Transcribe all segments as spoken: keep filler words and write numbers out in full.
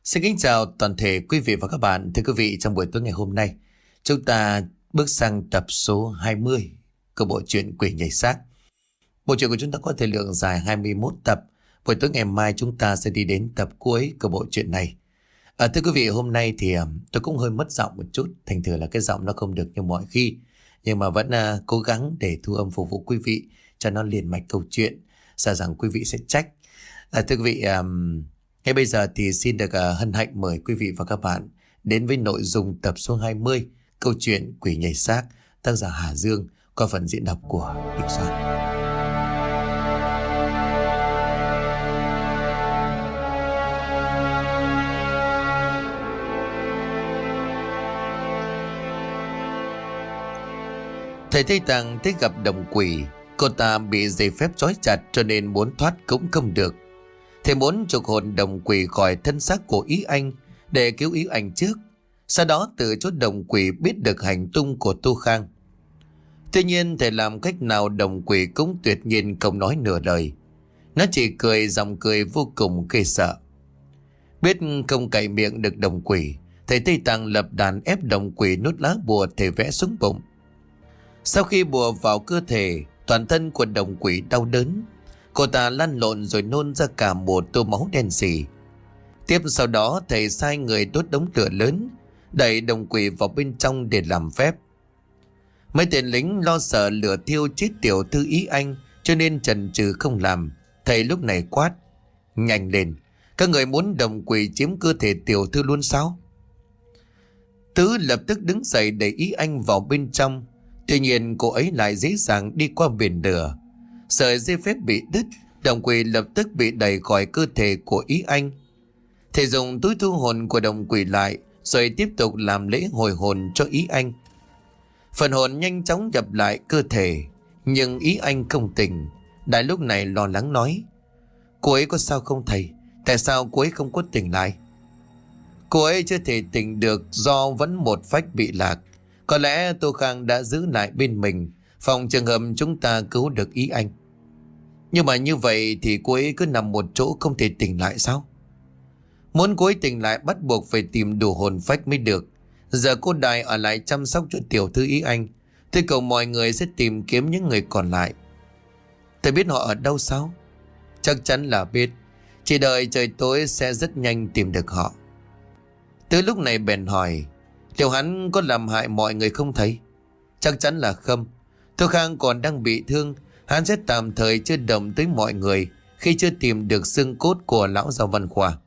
Xin kính chào toàn thể quý vị và các bạn. Thưa quý vị, trong buổi tối ngày hôm nay, chúng ta bước sang tập số hai mươi của bộ truyện Quỷ Nhảy Xác. Bộ truyện của chúng ta có thời lượng dài hai mươi mốt tập. Buổi tối ngày mai chúng ta sẽ đi đến tập cuối của bộ truyện này. À, thưa quý vị, hôm nay thì um, tôi cũng hơi mất giọng một chút. Thành thử là cái giọng nó không được như mọi khi. Nhưng mà vẫn uh, cố gắng để thu âm phục vụ quý vị cho nó liền mạch câu chuyện. Sợ rằng quý vị sẽ trách. À, thưa quý vị... Um, Ngay bây giờ thì xin được uh, hân hạnh mời quý vị và các bạn đến với nội dung tập số hai mươi câu chuyện Quỷ Nhảy Xác, tác giả Hà Dương, qua phần diễn đọc của Đình Soạn. Thầy Tây Tạng thấy gặp đồng quỷ, cô ta bị dây phép trói chặt cho nên muốn thoát cũng không được. Thầy muốn trục hồn đồng quỷ khỏi thân xác của Ý Anh để cứu Ý Anh trước. Sau đó từ chốt đồng quỷ biết được hành tung của Tô Khang. Tuy nhiên thầy làm cách nào đồng quỷ cũng tuyệt nhiên không nói nửa lời. Nó chỉ cười dòng cười vô cùng ghê sợ. Biết không cậy miệng được đồng quỷ, thầy Tây Tạng lập đàn ép đồng quỷ nút lá bùa thầy vẽ xuống bụng. Sau khi bùa vào cơ thể, toàn thân của đồng quỷ đau đớn. Cô ta lăn lộn rồi nôn ra cả một tô máu đen sì. Tiếp sau đó thầy sai người đốt đống lửa lớn, đẩy đồng quỷ vào bên trong để làm phép. Mấy tên lính lo sợ lửa thiêu chết tiểu thư Ý Anh cho nên chần chừ không làm. Thầy lúc này quát: nhanh lên, các người muốn đồng quỷ chiếm cơ thể tiểu thư luôn sao? Tứ lập tức đứng dậy đẩy Ý Anh vào bên trong. Tuy nhiên cô ấy lại dễ dàng đi qua biển lửa. Sợi dây phép bị đứt, đồng quỷ lập tức bị đẩy khỏi cơ thể của Ý Anh. Thầy dùng túi thu hồn của đồng quỷ lại, rồi tiếp tục làm lễ hồi hồn cho Ý Anh. Phần hồn nhanh chóng nhập lại cơ thể, nhưng Ý Anh không tỉnh. Đại lúc này lo lắng nói: cô ấy có sao không thầy? Tại sao cô ấy không có tỉnh lại? Cô ấy chưa thể tỉnh được do vẫn một phách bị lạc. Có lẽ Tô Khang đã giữ lại bên mình, phòng trường hợp chúng ta cứu được Ý Anh. Nhưng mà như vậy thì cô ấy cứ nằm một chỗ không thể tỉnh lại sao? Muốn cô ấy tỉnh lại bắt buộc phải tìm đủ hồn phách mới được. Giờ cô Đài ở lại chăm sóc cho tiểu thư Ý Anh. Tôi cầu mọi người sẽ tìm kiếm những người còn lại. Tôi biết họ ở đâu sao? Chắc chắn là biết. Chỉ đợi trời tối sẽ rất nhanh tìm được họ. Từ lúc này bèn hỏi: liệu hắn có làm hại mọi người không thầy? Chắc chắn là không. Tô Khang còn đang bị thương, hắn sẽ tạm thời chưa động tới mọi người khi chưa tìm được xương cốt của lão Giao Văn Khoa.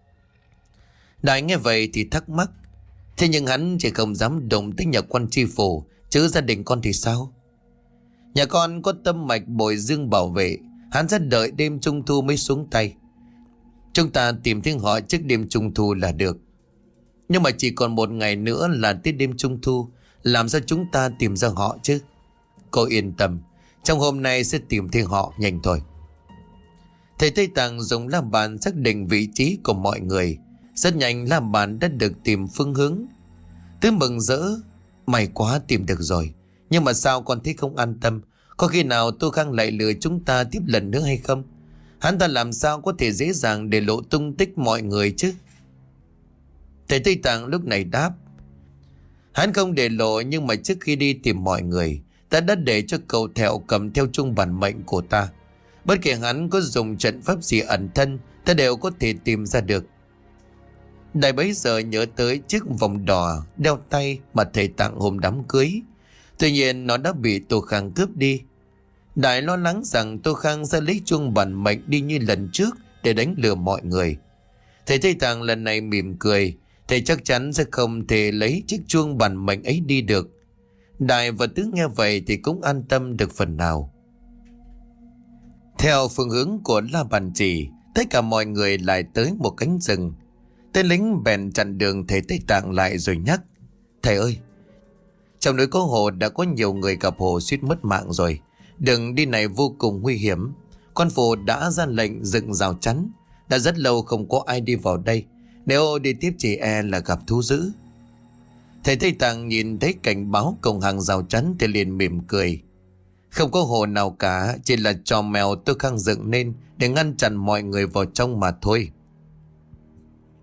Đại nghe vậy thì thắc mắc: thế nhưng hắn chỉ không dám động tới nhà quan tri phủ, chứ gia đình con thì sao? Nhà con có tâm mạch bồi dương bảo vệ, hắn sẽ đợi đêm trung thu mới xuống tay. Chúng ta tìm thấy họ trước đêm trung thu là được. Nhưng mà chỉ còn một ngày nữa là tới đêm trung thu, làm sao chúng ta tìm ra họ chứ? Cô yên tâm, trong hôm nay sẽ tìm thấy họ nhanh thôi. Thầy Tây Tạng dùng la bàn xác định vị trí của mọi người. Rất nhanh la bàn đã được tìm phương hướng. Tứ mừng rỡ: may quá tìm được rồi. Nhưng mà sao con thấy không an tâm? Có khi nào Tô Khang lại lừa chúng ta tiếp lần nữa hay không? Hắn ta làm sao có thể dễ dàng để lộ tung tích mọi người chứ? Thầy Tây Tạng lúc này đáp: hắn không để lộ, nhưng mà trước khi đi tìm mọi người, ta đã để cho cậu Thẹo cầm theo chung bản mệnh của ta. Bất kể hắn có dùng trận pháp gì ẩn thân, ta đều có thể tìm ra được. Đại bấy giờ nhớ tới chiếc vòng đỏ đeo tay mà thầy tặng hôm đám cưới. Tuy nhiên nó đã bị Tô Khang cướp đi. Đại lo lắng rằng Tô Khang sẽ lấy chung bản mệnh đi như lần trước để đánh lừa mọi người. Thầy Tây Tạng lần này mỉm cười. Thầy chắc chắn sẽ không thể lấy chiếc chuông bản mệnh ấy đi được. Đại và Tứ nghe vậy thì cũng an tâm được phần nào. Theo phương hướng của la bàn chỉ, tất cả mọi người lại tới một cánh rừng. Tên lính bèn chặn đường thầy Tây Tạng lại rồi nhắc: thầy ơi, trong núi có hồ đã có nhiều người gặp hồ suýt mất mạng rồi. Đường đi này vô cùng nguy hiểm. Quan phủ đã ra lệnh dựng rào chắn. Đã rất lâu không có ai đi vào đây. Nếu đi tiếp chỉ e là gặp thú dữ. Thầy Tây Tạng nhìn thấy cảnh báo cổng hàng rào chắn thì liền mỉm cười. Không có hồ nào cả, chỉ là trò mèo tôi khang dựng nên để ngăn chặn mọi người vào trong mà thôi.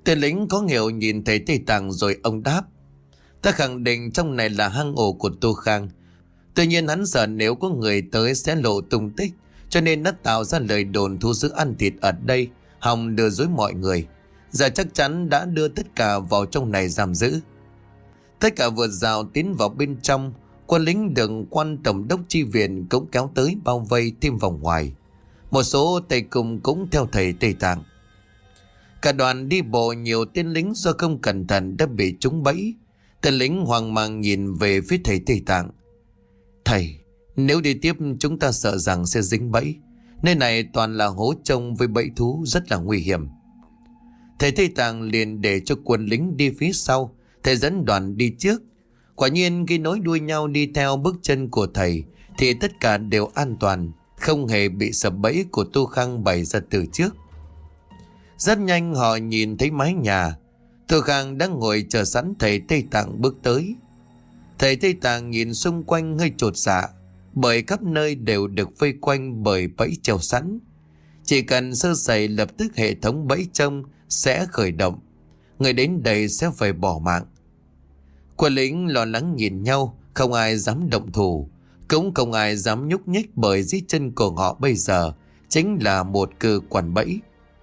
Tên lính có hiểu nhìn thấy Tây Tạng rồi ông đáp: Ta khẳng định trong này là hang ổ của Tô Khang. Tuy nhiên hắn sợ nếu có người tới sẽ lộ tung tích, cho nên đã tạo ra lời đồn thu giữ ăn thịt ở đây, hòng lừa dối mọi người. Giờ chắc chắn đã đưa tất cả vào trong này giam giữ. Tất cả vượt rào tiến vào bên trong. Quân lính được quan tổng đốc chi viện cũng kéo tới bao vây thêm vòng ngoài. Một số tây cùng cũng theo thầy Tây Tạng. Cả đoàn đi bộ, nhiều tên lính do không cẩn thận đã bị trúng bẫy. Tên lính hoang mang nhìn về phía thầy Tây Tạng: Thầy, nếu đi tiếp chúng ta sợ rằng sẽ dính bẫy. Nơi này toàn là hố trông với bẫy thú, rất là nguy hiểm. Thầy Tây Tạng liền để cho quân lính đi phía sau, thầy dẫn đoàn đi trước. Quả nhiên khi nối đuôi nhau đi theo bước chân của thầy thì tất cả đều an toàn, không hề bị sập bẫy của Tô Khang bày ra từ trước. Rất nhanh họ nhìn thấy mái nhà. Tô Khang đang ngồi chờ sẵn thầy Tây Tạng bước tới. Thầy Tây Tạng nhìn xung quanh hơi chột dạ, bởi khắp nơi đều được vây quanh bởi bẫy treo sẵn. Chỉ cần sơ sẩy lập tức hệ thống bẫy trông sẽ khởi động. Người đến đây sẽ phải bỏ mạng. Quân lính lo lắng nhìn nhau, không ai dám động thủ, cũng không ai dám nhúc nhích, bởi dưới chân của họ bây giờ chính là một cơ quan bẫy.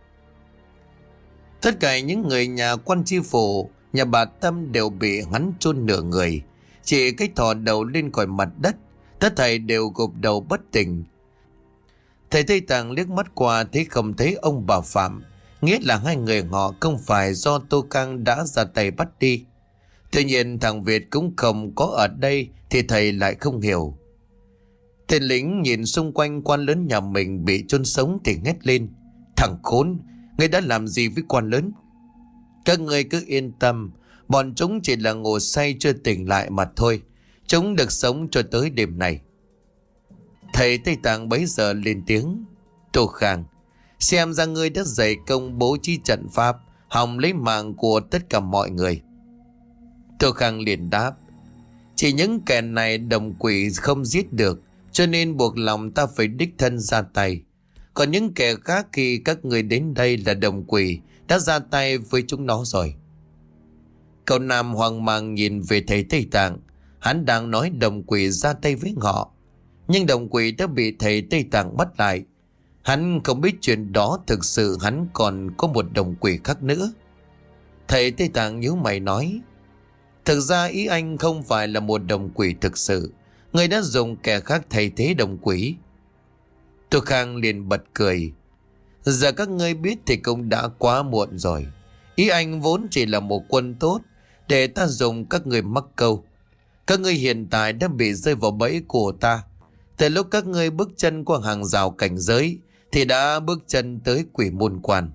Tất cả những người nhà quan tri phủ, nhà bà Tâm đều bị hắn chôn nửa người. Chỉ cách thò đầu lên khỏi mặt đất, tất thảy đều gục đầu bất tỉnh. Thầy Tây Tạng liếc mắt qua thấy không thấy ông bà Phạm, nghĩa là hai người họ không phải do Tô Khang đã ra tay bắt đi. Tuy nhiên thằng Việt cũng không có ở đây thì thầy lại không hiểu. Tên lính nhìn xung quanh quan lớn nhà mình bị chôn sống thì hét lên: Thằng khốn, ngươi đã làm gì với quan lớn? Các ngươi cứ yên tâm, bọn chúng chỉ là ngủ say chưa tỉnh lại mà thôi. Chúng được sống cho tới đêm này. Thầy Tây Tạng bấy giờ lên tiếng: Tô Khang, xem ra ngươi đã dày công bố trí trận pháp, hòng lấy mạng của tất cả mọi người. Tô Khang liền đáp: Chỉ những kẻ này đồng quỷ không giết được, cho nên buộc lòng ta phải đích thân ra tay. Còn những kẻ khác khi các người đến đây là đồng quỷ đã ra tay với chúng nó rồi. Cậu Nam hoang mang nhìn về thầy Tây Tạng. Hắn đang nói đồng quỷ ra tay với họ, nhưng đồng quỷ đã bị thầy Tây Tạng bắt lại. Hắn không biết chuyện đó thực sự hắn còn có một đồng quỷ khác nữa. Thầy Tây Tạng nhíu mày nói: Thực ra ý anh không phải là một đồng quỷ thực sự, người đã dùng kẻ khác thay thế đồng quỷ. Tô Khang liền bật cười: Giờ các ngươi biết thì cũng đã quá muộn rồi. Ý anh vốn chỉ là một quân tốt để ta dùng các người mắc câu. Các ngươi hiện tại đã bị rơi vào bẫy của ta. Từ lúc các ngươi bước chân qua hàng rào cảnh giới thì đã bước chân tới quỷ môn quan.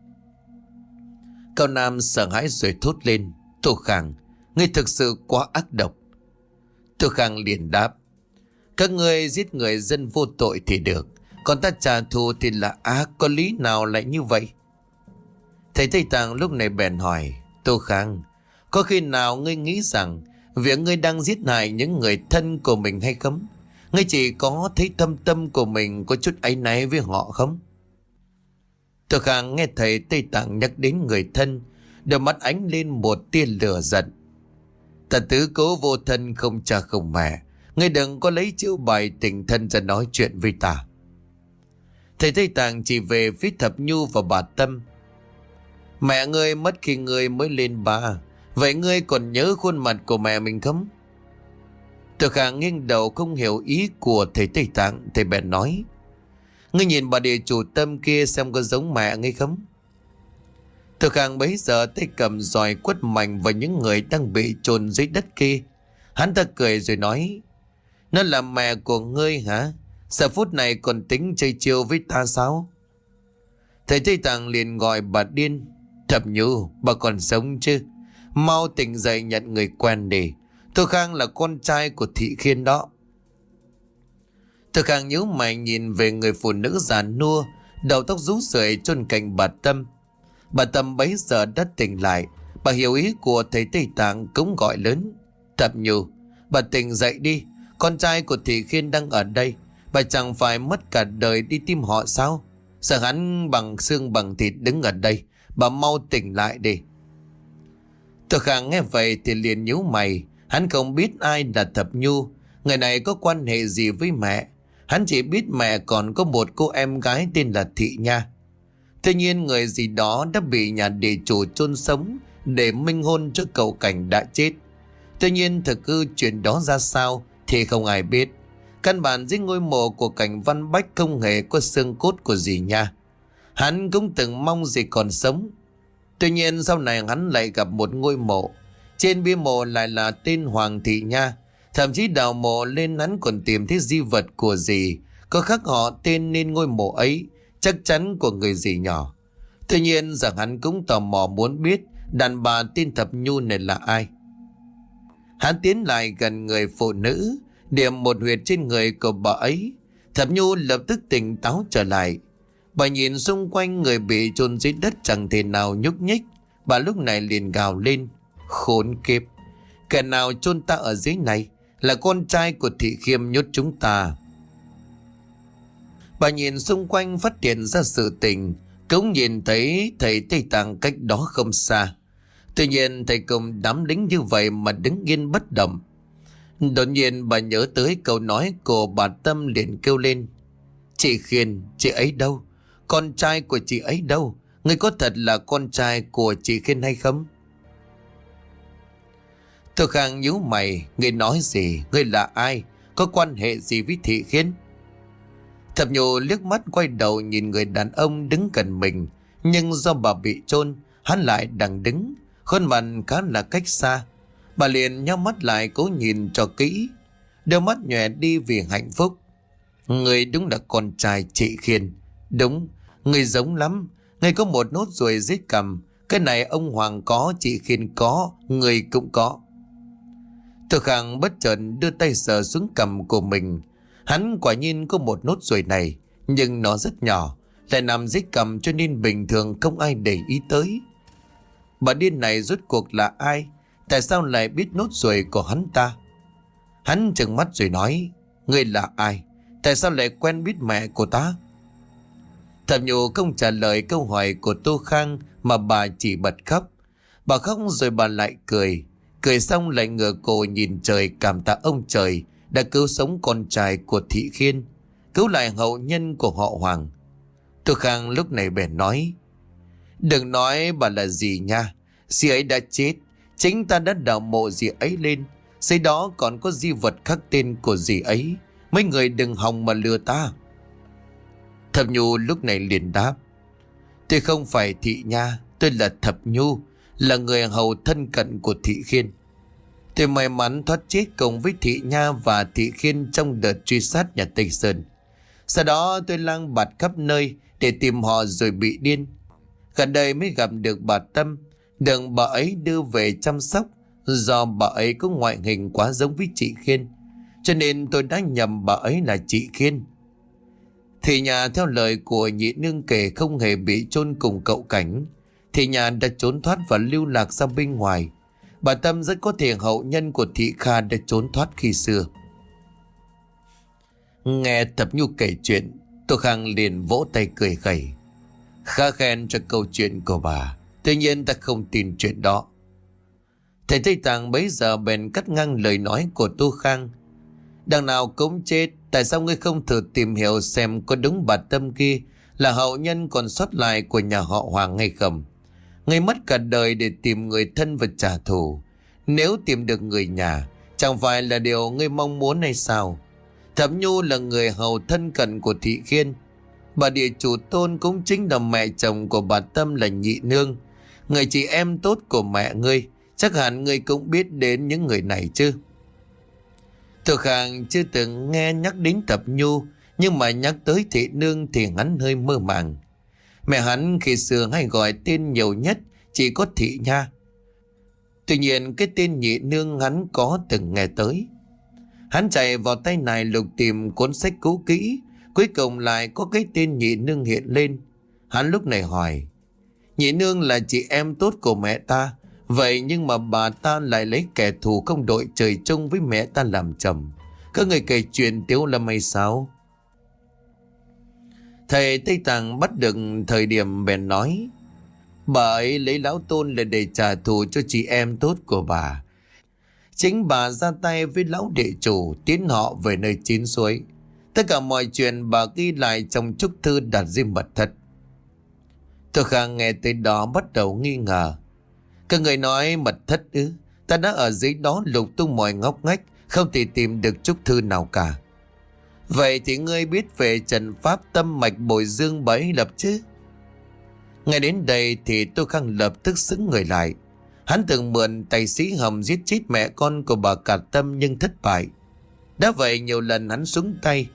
Cao Nam sợ hãi rồi thốt lên: Tô Khang, ngươi thực sự quá ác độc. Tô Khang liền đáp: Các ngươi giết người dân vô tội thì được, còn ta trả thù thì là ác, có lý nào lại như vậy? Thầy Tây Tạng lúc này bèn hỏi: Tô Khang, có khi nào ngươi nghĩ rằng việc ngươi đang giết hại những người thân của mình hay không? Ngươi chỉ có thấy thâm tâm của mình có chút áy náy với họ không? Tô Khang nghe thầy Tây Tạng nhắc đến người thân, đôi mắt ánh lên một tia lửa giận. Ta tứ cố vô thân không cha không mẹ, ngươi đừng có lấy chữ bài tình thân ra nói chuyện với ta. Thầy Tây Tạng chỉ về phía Thập Nhu và bà Tâm: Mẹ ngươi mất khi ngươi mới lên ba, vậy ngươi còn nhớ khuôn mặt của mẹ mình không? Tô Khang nghiêng đầu không hiểu ý của thầy Tây Tạng. Thầy bèn nói: Ngươi nhìn bà địa chủ Tâm kia xem có giống mẹ ngươi không? Tô Khang bấy giờ tay cầm roi quất mạnh vào những người đang bị chôn dưới đất kia. Hắn ta cười rồi nói: Nó là mẹ của ngươi hả? Giờ phút này còn tính chơi chiêu với ta sao? Thầy Tây Tạng liền gọi bà điên: Thập Nhu, bà còn sống chứ? Mau tỉnh dậy nhận người quen đi. Tô Khang là con trai của Thị Khiên đó. Tô Khang nhíu mày nhìn về người phụ nữ già nua, đầu tóc rú rượi chôn cạnh bà Tâm. Bà Tâm bấy giờ đã tỉnh lại. Bà hiểu ý của thầy Tây Tạng cũng gọi lớn: Thập Nhu, bà tỉnh dậy đi. Con trai của Thị Khiên đang ở đây. Bà chẳng phải mất cả đời đi tìm họ sao? Sợ hắn bằng xương bằng thịt đứng ở đây, Bà mau tỉnh lại đi. Tôi Khang nghe vậy thì liền nhíu mày. Hắn không biết ai là Thập Nhu, người này có quan hệ gì với mẹ. Hắn chỉ biết mẹ còn có một cô em gái tên là Thị Nha. Tuy nhiên người gì đó đã bị nhà địa chủ chôn sống để minh hôn cho cậu Cảnh đã chết. Tuy nhiên thực hư chuyện đó ra sao thì không ai biết. Căn bản dưới ngôi mộ của Cảnh Văn Bách không hề có xương cốt của dì Nha. Hắn cũng từng mong dì còn sống. Tuy nhiên sau này hắn lại gặp một ngôi mộ. Trên bia mộ lại là tên Hoàng Thị Nha. Thậm chí đào mộ lên hắn còn tìm thấy di vật của dì có khắc họ tên nên ngôi mộ ấy chắc chắn của người dì nhỏ. Tuy nhiên rằng hắn cũng tò mò muốn biết đàn bà tên Thập Nhu này là ai. Hắn tiến lại gần người phụ nữ, điểm một huyệt trên người của bà ấy. Thập Nhu lập tức tỉnh táo trở lại. Bà nhìn xung quanh người bị chôn dưới đất chẳng thể nào nhúc nhích. Bà lúc này liền gào lên: khốn kiếp, kẻ nào chôn ta ở dưới này? Là con trai của Thị Khiêm nhốt chúng ta. Bà nhìn xung quanh phát hiện ra sự tình, cũng nhìn thấy thầy Tây Tạng cách đó không xa. Tuy nhiên thầy cùng đám lính như vậy mà đứng yên bất động. Đột nhiên bà nhớ tới câu nói của bà Tâm liền kêu lên: chị Khiên, chị ấy đâu? Con trai của chị ấy đâu? Ngươi có thật là con trai của chị Khiên hay không? Tôi Khang nhíu mày: ngươi nói gì? Ngươi là ai? Có quan hệ gì với Thị Khiên? Thập Nhu liếc mắt quay đầu nhìn người đàn ông đứng gần mình. Nhưng do bà bị chôn, hắn lại đang đứng, khuôn mặt khá là cách xa. Bà liền nhắm mắt lại cố nhìn cho kỹ. Đôi mắt nhòe đi vì hạnh phúc. Người đúng là con trai chị Khiên. Đúng, người giống lắm. Người có một nốt ruồi dưới cằm. Cái này ông Hoàng có, chị Khiên có, người cũng có. Tôi Khang bất chợt đưa tay sờ xuống cằm của mình. Hắn quả nhiên có một nốt ruồi này, nhưng nó rất nhỏ, lại nằm dưới cằm cho nên bình thường không ai để ý tới. Bà điên này rốt cuộc là ai? Tại sao lại biết nốt ruồi của hắn ta? Hắn trừng mắt rồi nói: ngươi là ai? Tại sao lại quen biết mẹ của ta? Thập Nhu không trả lời câu hỏi của Tô Khang mà bà chỉ bật khóc. Bà khóc rồi bà lại cười. Cười xong lại ngửa cổ nhìn trời cảm tạ ông trời đã cứu sống con trai của Thị Khiên, cứu lại hậu nhân của họ Hoàng. Tô Khang lúc này bèn nói: đừng nói bà là dì Nha. Dì ấy đã chết. Chính ta đã đào mộ dì ấy lên. Dưới đó còn có di vật khắc tên của dì ấy. Mấy người đừng hòng mà lừa ta. Thập Nhu lúc này liền đáp: tôi không phải Thị Nha. Tôi là Thập Nhu, là người hầu thân cận của Thị Khiên. Tôi may mắn thoát chết cùng với Thị Nha và Thị Khiên trong đợt truy sát nhà Tây Sơn. Sau đó tôi lang bạt khắp nơi để tìm họ rồi bị điên. Gần đây mới gặp được bà Tâm, được bà ấy đưa về chăm sóc. Do bà ấy có ngoại hình quá giống với chị Khiên, cho nên tôi đã nhầm bà ấy là chị Khiên. Thị Nhà theo lời của nhị nương kể không hề bị chôn cùng cậu Cảnh. Thị Nhà đã trốn thoát và lưu lạc ra bên ngoài. Bà Tâm rất có thể hậu nhân của Thị Kha đã trốn thoát khi xưa. Nghe Thập Nhu kể chuyện, Tô Khang liền vỗ tay cười khẩy: khá khen cho câu chuyện của bà. Tuy nhiên ta không tin chuyện đó. Thầy Tây Tạng bấy giờ bèn cắt ngang lời nói của Tô Khang: đằng nào cũng chết, tại sao ngươi không thử tìm hiểu xem có đúng bà Tâm kia là hậu nhân còn sót lại của nhà họ Hoàng hay không? Ngươi mất cả đời để tìm người thân và trả thù. Nếu tìm được người nhà, chẳng phải là điều ngươi mong muốn hay sao? Thập Nhu là người hầu thân cận của Thị Khiên. Bà địa chủ Tôn cũng chính là mẹ chồng của bà Tâm là nhị nương, người chị em tốt của mẹ ngươi. Chắc hẳn ngươi cũng biết đến những người này chứ? Tô Khang chưa từng nghe nhắc đến Thập Nhu, nhưng mà nhắc tới Thị Nương thì hắn hơi mơ màng. Mẹ hắn khi xưa hay gọi tên nhiều nhất chỉ có Thị Nha. Tuy nhiên cái tên nhị nương hắn có từng nghe tới. Hắn chạy vào tay này lục tìm cuốn sách cũ kỹ, cuối cùng lại có cái tên nhị nương hiện lên. Hắn lúc này hỏi: nhị nương là chị em tốt của mẹ ta, vậy nhưng mà bà ta lại lấy kẻ thù không đội trời chung với mẹ ta làm chồng. Các người kể chuyện Tiếu Lâm hay sao? Thầy Tây Tạng bắt được thời điểm bèn nói: Bà ấy lấy lão Tôn là để trả thù cho chị em tốt của bà. Chính bà ra tay với lão địa chủ, tiến họ về nơi chín suối. Tất cả mọi chuyện bà ghi lại trong chúc thư đặt riêng mật thất. Tôi Khang nghe tới đó bắt đầu nghi ngờ. Các người nói mật thất ư? Ta đã ở dưới đó lục tung mọi ngóc ngách, không thể tìm được chúc thư nào cả. Vậy thì ngươi biết về trận pháp tâm mạch bồi dương bấy lập chứ? Ngay đến đây thì Tô Khang lập tức sững người lại. Hắn từng mượn tài sĩ Hồng giết chết mẹ con của bà Cả Tâm nhưng thất bại. Đã vậy nhiều lần hắn xuống tay.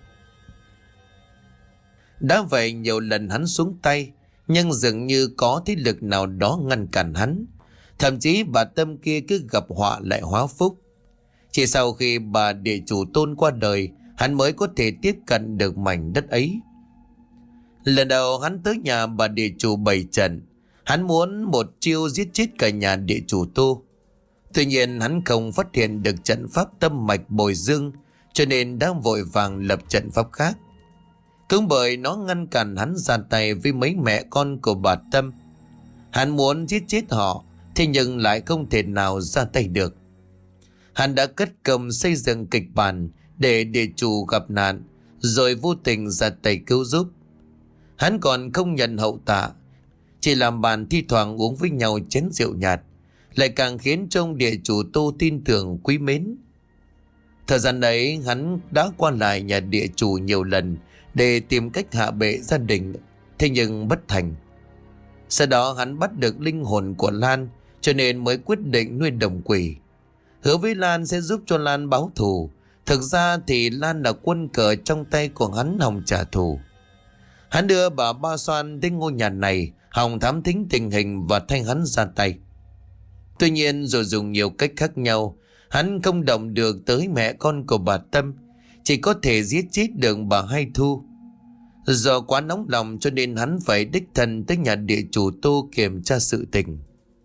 Đã vậy nhiều lần hắn xuống tay, nhưng dường như có thế lực nào đó ngăn cản hắn. Thậm chí bà Tâm kia cứ gặp họa lại hóa phúc. Chỉ sau khi bà địa chủ Tôn qua đời, hắn mới có thể tiếp cận được mảnh đất ấy. Lần đầu hắn tới nhà bà địa chủ bày trận, hắn muốn một chiêu giết chết cả nhà địa chủ Tô. Tuy nhiên hắn không phát hiện được trận pháp tâm mạch bồi dương, cho nên đã vội vàng lập trận pháp khác. Cũng bởi nó ngăn cản hắn ra tay với mấy mẹ con của bà Tâm. Hắn muốn giết chết họ, thế nhưng lại không thể nào ra tay được. Hắn đã cất công xây dựng kịch bản để địa chủ gặp nạn, rồi vô tình ra tay cứu giúp. Hắn còn không nhận hậu tạ, chỉ làm bàn thi thoảng uống với nhau chén rượu nhạt, lại càng khiến trong địa chủ Tô tin tưởng quý mến. Thời gian ấy hắn đã qua lại nhà địa chủ nhiều lần để tìm cách hạ bệ gia đình, thế nhưng bất thành. Sau đó hắn bắt được linh hồn của Lan, cho nên mới quyết định nuôi đồng quỷ. Hứa với Lan sẽ giúp cho Lan báo thù. Thực ra thì Lan là quân cờ trong tay của hắn hòng trả thù. Hắn đưa bà Ba Xoan đến ngôi nhà này, hòng thám thính tình hình và thay hắn ra tay. Tuy nhiên rồi dùng nhiều cách khác nhau, hắn không động được tới mẹ con của bà Tâm, chỉ có thể giết chết được bà Hai Thu. Do quá nóng lòng cho nên hắn phải đích thân tới nhà địa chủ Tô kiểm tra sự tình.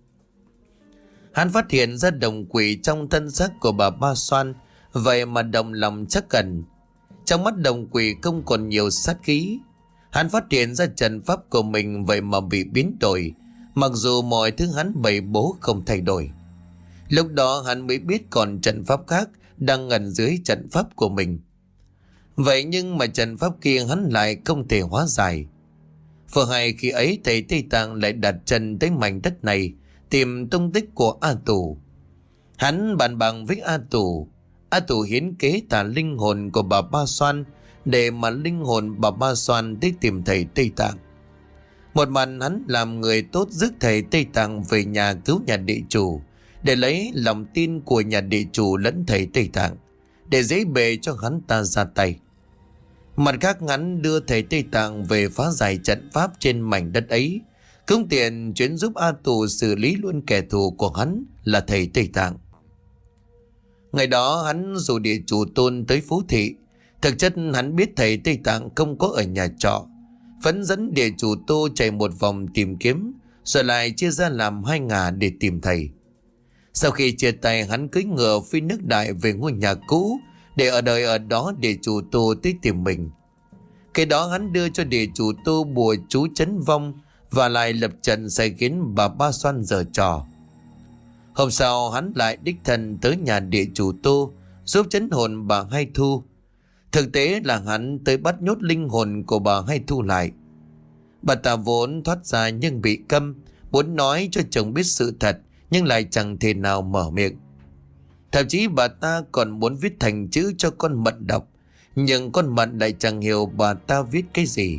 Hắn phát hiện ra đồng quỷ trong thân xác của bà Ba Xoan, vậy mà đồng lòng chắc ẩn. Trong mắt đồng quỷ không còn nhiều sát khí. Hắn phát hiện ra trận pháp của mình vậy mà bị biến đổi, mặc dù mọi thứ hắn bày bố không thay đổi. Lúc đó hắn mới biết còn trận pháp khác đang ngẩn dưới trận pháp của mình. Vậy nhưng mà trận pháp kia hắn lại không thể hóa giải. Vừa hay khi ấy thầy Tây Tạng lại đặt chân tới mảnh đất này, tìm tung tích của A Tù. Hắn bàn bạc với A Tù. A Tù hiến kế thả linh hồn của bà Ba Xoan để mà linh hồn bà Ba Xoan đi tìm thầy Tây Tạng. Một mặt hắn làm người tốt rước thầy Tây Tạng về nhà cứu nhà địa chủ, để lấy lòng tin của nhà địa chủ lẫn thầy Tây Tạng, để dễ bề cho hắn ta ra tay. Mặt khác hắn đưa thầy Tây Tạng về phá giải trận pháp trên mảnh đất ấy, cũng tiện chuyến giúp A Tù xử lý luôn kẻ thù của hắn là thầy Tây Tạng. Ngày đó hắn rủ địa chủ Tôn tới Phú Thị. Thực chất hắn biết thầy Tây Tạng không có ở nhà trọ, vẫn dẫn địa chủ Tô chạy một vòng tìm kiếm, rồi lại chia ra làm hai ngả để tìm thầy. Sau khi chia tay, hắn cưỡi ngựa phi nước đại về ngôi nhà cũ để ở đời ở đó địa chủ Tô tới tìm mình. Cái đó hắn đưa cho địa chủ Tô bùa chú chấn vong và lại lập trận sai khiến bà Ba Xoan giở trò. Hôm sau hắn lại đích thân tới nhà địa chủ Tô giúp chấn hồn bà Hai Thu. Thực tế là hắn tới bắt nhốt linh hồn của bà Hai Thu lại. Bà ta vốn thoát ra nhưng bị câm, muốn nói cho chồng biết sự thật nhưng lại chẳng thể nào mở miệng. Thậm chí bà ta còn muốn viết thành chữ cho con Mận đọc, nhưng con Mận lại chẳng hiểu bà ta viết cái gì.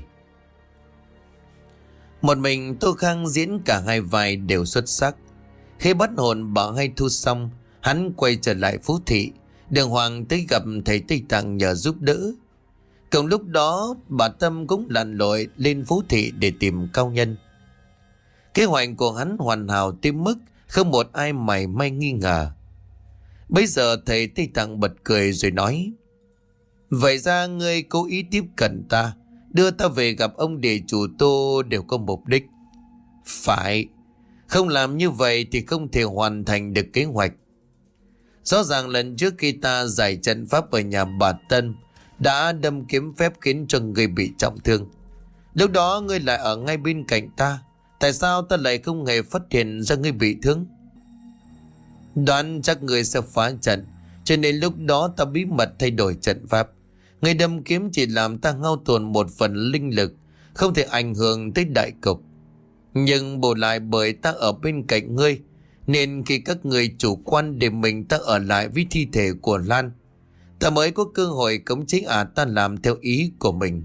Một mình Tô Khang diễn cả hai vai đều xuất sắc. Khi bắt hồn bà Hai Thu xong, hắn quay trở lại Phú Thị, đường hoàng tới gặp thầy Tây Tạng nhờ giúp đỡ. Cùng lúc đó bà Tâm cũng lặn lội lên Phú Thị để tìm cao nhân. Kế hoạch của hắn hoàn hảo tới mức không một ai mảy may nghi ngờ. Bây giờ thầy Tây Tạng bật cười rồi nói: Vậy ra ngươi cố ý tiếp cận ta, đưa ta về gặp ông địa chủ Tô đều có mục đích. Phải, không làm như vậy thì không thể hoàn thành được kế hoạch. Rõ ràng lần trước khi ta giải trận pháp ở nhà bà Tân đã đâm kiếm phép khiến cho người bị trọng thương. Lúc đó ngươi lại ở ngay bên cạnh ta, Tại sao ta lại không hề phát hiện ra ngươi bị thương? Đoán chắc ngươi sẽ phá trận, cho nên lúc đó ta bí mật thay đổi trận pháp. Ngươi đâm kiếm chỉ làm ta hao tổn một phần linh lực, không thể ảnh hưởng tới đại cục. Nhưng bù lại bởi ta ở bên cạnh ngươi, nên khi các người chủ quan để mình ta ở lại với thi thể của Lan, ta mới có cơ hội cấm chế ả ta làm theo ý của mình.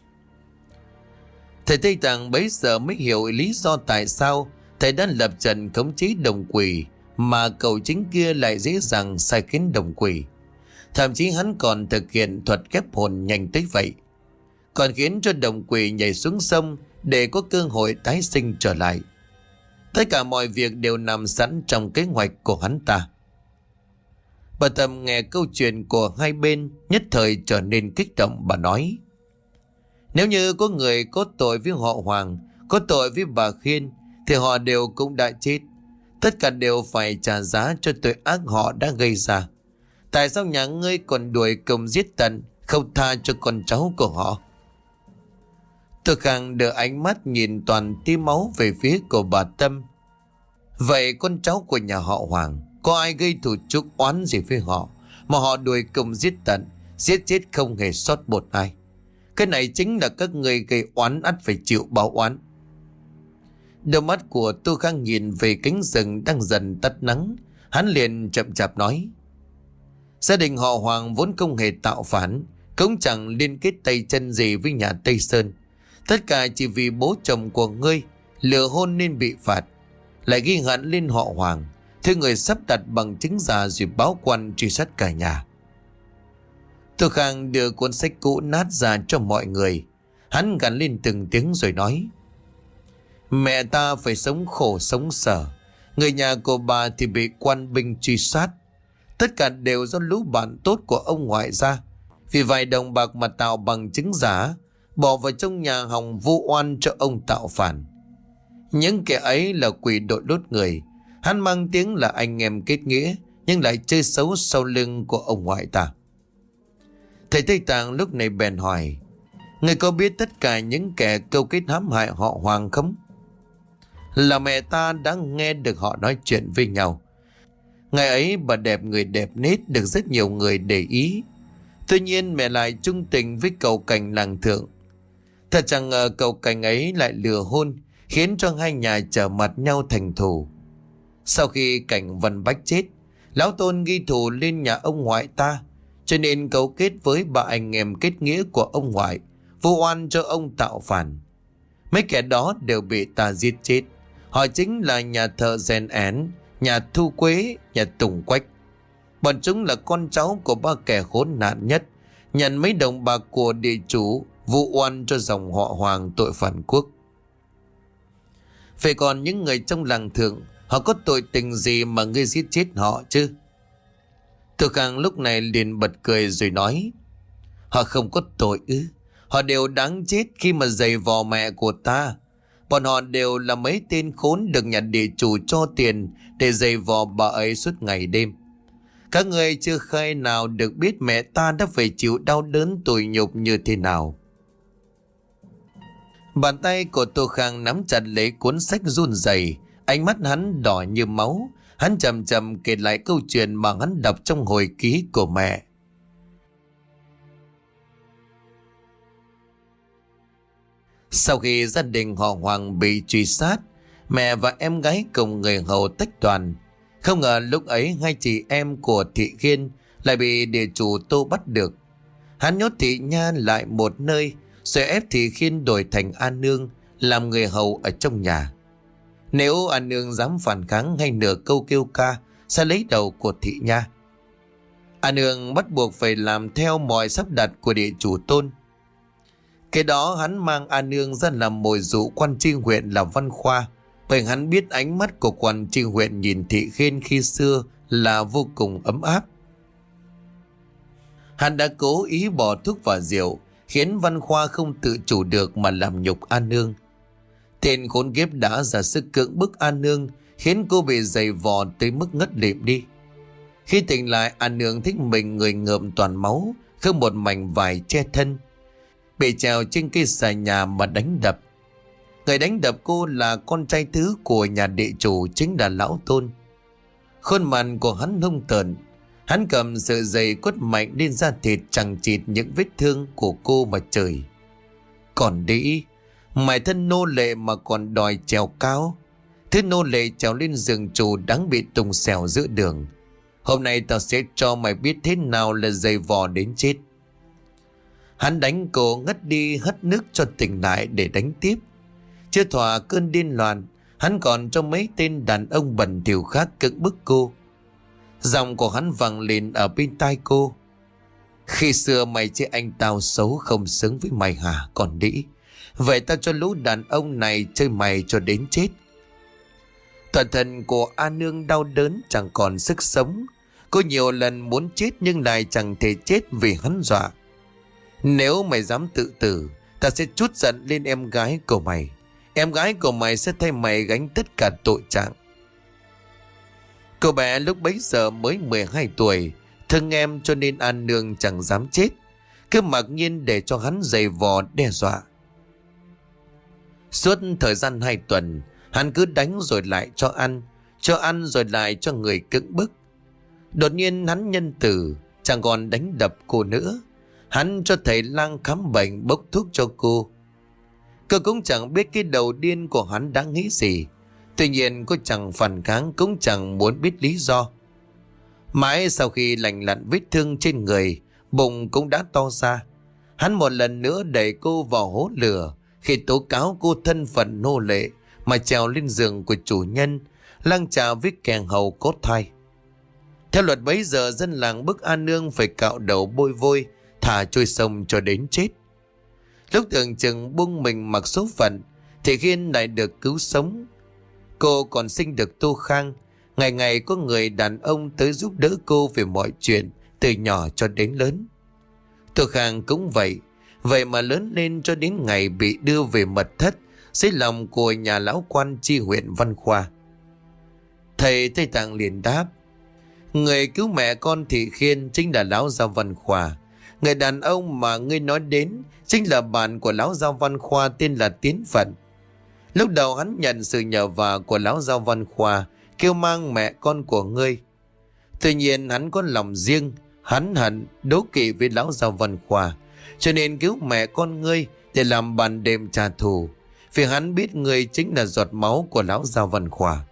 Thầy Tây Tạng bấy giờ mới hiểu lý do tại sao thầy đã lập trận khống chế đồng quỷ, mà cậu chính kia lại dễ dàng sai khiến đồng quỷ. Thậm chí hắn còn thực hiện thuật ghép hồn nhanh tới vậy, còn khiến cho đồng quỷ nhảy xuống sông để có cơ hội tái sinh trở lại. Tất cả mọi việc đều nằm sẵn trong kế hoạch của hắn ta. Bà Tâm nghe câu chuyện của hai bên, nhất thời trở nên kích động. Bà nói: nếu như có người có tội với họ Hoàng, có tội với bà Khiên, thì họ đều cũng đã chết. Tất cả đều phải trả giá cho tội ác họ đã gây ra. Tại sao nhà ngươi còn đuổi cùng giết tận, không tha cho con cháu của họ? Tôi Khang đưa ánh mắt nhìn toàn tí máu về phía của bà Tâm. Vậy con cháu của nhà họ Hoàng có ai gây thù chuốc oán gì với họ mà họ đuổi cùng giết tận, giết chết không hề sót một ai? Cái này chính là các người gây oán ắt phải chịu báo oán. Đôi mắt của Tô Khang nhìn về cánh rừng đang dần tắt nắng. Hắn liền chậm chạp nói: gia đình họ Hoàng vốn không hề tạo phản, cũng chẳng liên kết tay chân gì với nhà Tây Sơn. Tất cả chỉ vì bố chồng của ngươi lừa hôn nên bị phạt, lại ghi hận lên họ Hoàng, thuê người sắp đặt bằng chứng giả rồi báo quan truy sát cả nhà. Tô Khang đưa cuốn sách cũ nát ra cho mọi người. Hắn gằn lên từng tiếng rồi nói: mẹ ta phải sống khổ sống sở, người nhà của bà thì bị quan binh truy sát. Tất cả đều do lũ bạn tốt của ông ngoại ra, vì vài đồng bạc mà tạo bằng chứng giả, bỏ vào trong nhà hòng vu oan cho ông tạo phản. Những kẻ ấy là quỷ đội đốt người. Hắn mang tiếng là anh em kết nghĩa, nhưng lại chơi xấu sau lưng của ông ngoại ta. Thầy Tây Tạng lúc này bèn hỏi: người có biết tất cả những kẻ câu kết hãm hại họ Hoàng không? Là mẹ ta đã nghe được họ nói chuyện với nhau. Ngày ấy bà đẹp người đẹp nết, được rất nhiều người để ý. Tuy nhiên mẹ lại trung tình với cậu Cảnh làng thượng. Thật chẳng ngờ cậu Cảnh ấy lại lừa hôn, khiến cho hai nhà trở mặt nhau thành thù. Sau khi Cảnh Văn Bách chết, lão Tôn ghi thù lên nhà ông ngoại ta, cho nên cấu kết với bà anh em kết nghĩa của ông ngoại, vu oan cho ông tạo phản. Mấy kẻ đó đều bị ta giết chết. Họ chính là nhà thợ rèn én, nhà Thu Quế, nhà Tùng Quách. Bọn chúng là con cháu của ba kẻ khốn nạn nhất, nhận mấy đồng bạc của địa chủ, vu oan cho dòng họ Hoàng tội phản quốc. Vậy còn những người trong làng thượng, họ có tội tình gì mà ngươi giết chết họ chứ? Tô Khang lúc này liền bật cười rồi nói: họ không có tội ư? Họ đều đáng chết khi mà giày vò mẹ của ta. Bọn họ đều là mấy tên khốn được nhà địa chủ cho tiền để giày vò bà ấy suốt ngày đêm. Các người chưa khai nào được biết mẹ ta đã phải chịu đau đớn tủi nhục như thế nào. Bàn tay của Tô Khang nắm chặt lấy cuốn sách run rẩy, ánh mắt hắn đỏ như máu. Hắn chậm chậm kể lại câu chuyện mà hắn đọc trong hồi ký của mẹ. Sau khi gia đình họ Hoàng bị truy sát, mẹ và em gái cùng người hầu tách đoàn. Không ngờ lúc ấy hai chị em của Thị Khiên lại bị địa chủ Tô bắt được. Hắn nhốt Thị Nha lại một nơi, rồi ép Thị Khiên đổi thành An Nương làm người hầu ở trong nhà. Nếu An Nương dám phản kháng hay nửa câu kêu ca, sẽ lấy đầu của Thị Nha. An Nương bắt buộc phải làm theo mọi sắp đặt của địa chủ Tôn. Cái đó hắn mang An Nương ra làm mồi dụ quan tri huyện là Văn Khoa, bởi hắn biết ánh mắt của quan tri huyện nhìn Thị Khiên khi xưa là vô cùng ấm áp. Hắn đã cố ý bỏ thuốc vào rượu, khiến Văn Khoa không tự chủ được mà làm nhục An Nương. Tên khốn kiếp đã ra sức cưỡng bức An Nương, khiến cô bị dày vò tới mức ngất lịm đi. Khi tỉnh lại, An Nương thích mình người ngợm toàn máu, không một mảnh vải che thân, bị trèo trên cây xà nhà mà đánh đập. Người đánh đập cô là con trai thứ của nhà địa chủ, chính là lão Tôn. Khuôn mặt của hắn hung tợn. Hắn cầm sợi dây quất mạnh lên da thịt, chằng chịt những vết thương của cô mà trời. Còn đĩ, mày thân nô lệ mà còn đòi trèo cao. Thứ nô lệ trèo lên giường chủ đáng bị tùng xẻo giữa đường. Hôm nay tao sẽ cho mày biết thế nào là giày vò đến chết. Hắn đánh cô ngất đi, hất nước cho tỉnh lại để đánh tiếp. Chưa thỏa cơn điên loạn, hắn còn cho mấy tên đàn ông bẩn thỉu khác cưỡng bức cô. Giọng của hắn vang lên ở bên tai cô. Khi xưa mày chê anh tao xấu không xứng với mày hả còn đĩ? Vậy tao cho lũ đàn ông này chơi mày cho đến chết. Toàn thân của A Nương đau đớn chẳng còn sức sống. Cô nhiều lần muốn chết nhưng lại chẳng thể chết vì hắn dọa. Nếu mày dám tự tử, ta sẽ trút giận lên em gái của mày. Em gái của mày sẽ thay mày gánh tất cả tội trạng. Cô bé lúc bấy giờ mới mười hai tuổi, thương em cho nên An Nương chẳng dám chết, cứ mặc nhiên để cho hắn giày vò đe dọa. Suốt thời gian hai tuần, hắn cứ đánh rồi lại cho ăn, cho ăn rồi lại cho người cưỡng bức. Đột nhiên hắn nhân từ, chẳng còn đánh đập cô nữa. Hắn cho thầy lang khám bệnh bốc thuốc cho cô. Cô cũng chẳng biết cái đầu điên của hắn đã nghĩ gì. Tuy nhiên cô chẳng phản kháng, cũng chẳng muốn biết lý do. Mãi sau khi lành lặn vết thương trên người, bụng cũng đã to ra. Hắn một lần nữa đẩy cô vào hố lửa khi tố cáo cô thân phận nô lệ mà trèo lên giường của chủ nhân, lang trà với kèn hầu cốt thai. Theo luật bấy giờ, dân làng bức An Nương phải cạo đầu bôi vôi, thả trôi sông cho đến chết. Lúc tưởng chừng buông mình mặc số phận thì Khiên lại được cứu sống. Cô còn sinh được Tô Khang. Ngày ngày có người đàn ông tới giúp đỡ cô về mọi chuyện, từ nhỏ cho đến lớn. Tô Khang cũng vậy. Vậy mà lớn lên cho đến ngày bị đưa về mật thất dưới lòng của nhà lão quan chi huyện Văn Khoa. Thầy Tây Tạng liền đáp: người cứu mẹ con Thị Khiên chính là lão gia Văn Khoa. Người đàn ông mà ngươi nói đến chính là bạn của lão gia Văn Khoa, tên là Tiến Phận. Lúc đầu hắn nhận sự nhờ vả của lão gia Văn Khoa, kêu mang mẹ con của ngươi. Tuy nhiên hắn có lòng riêng, hắn hận đố kỵ với lão gia Văn Khoa, cho nên cứu mẹ con ngươi để làm bàn đêm trả thù, vì hắn biết ngươi chính là giọt máu của lão gia Văn Khoa.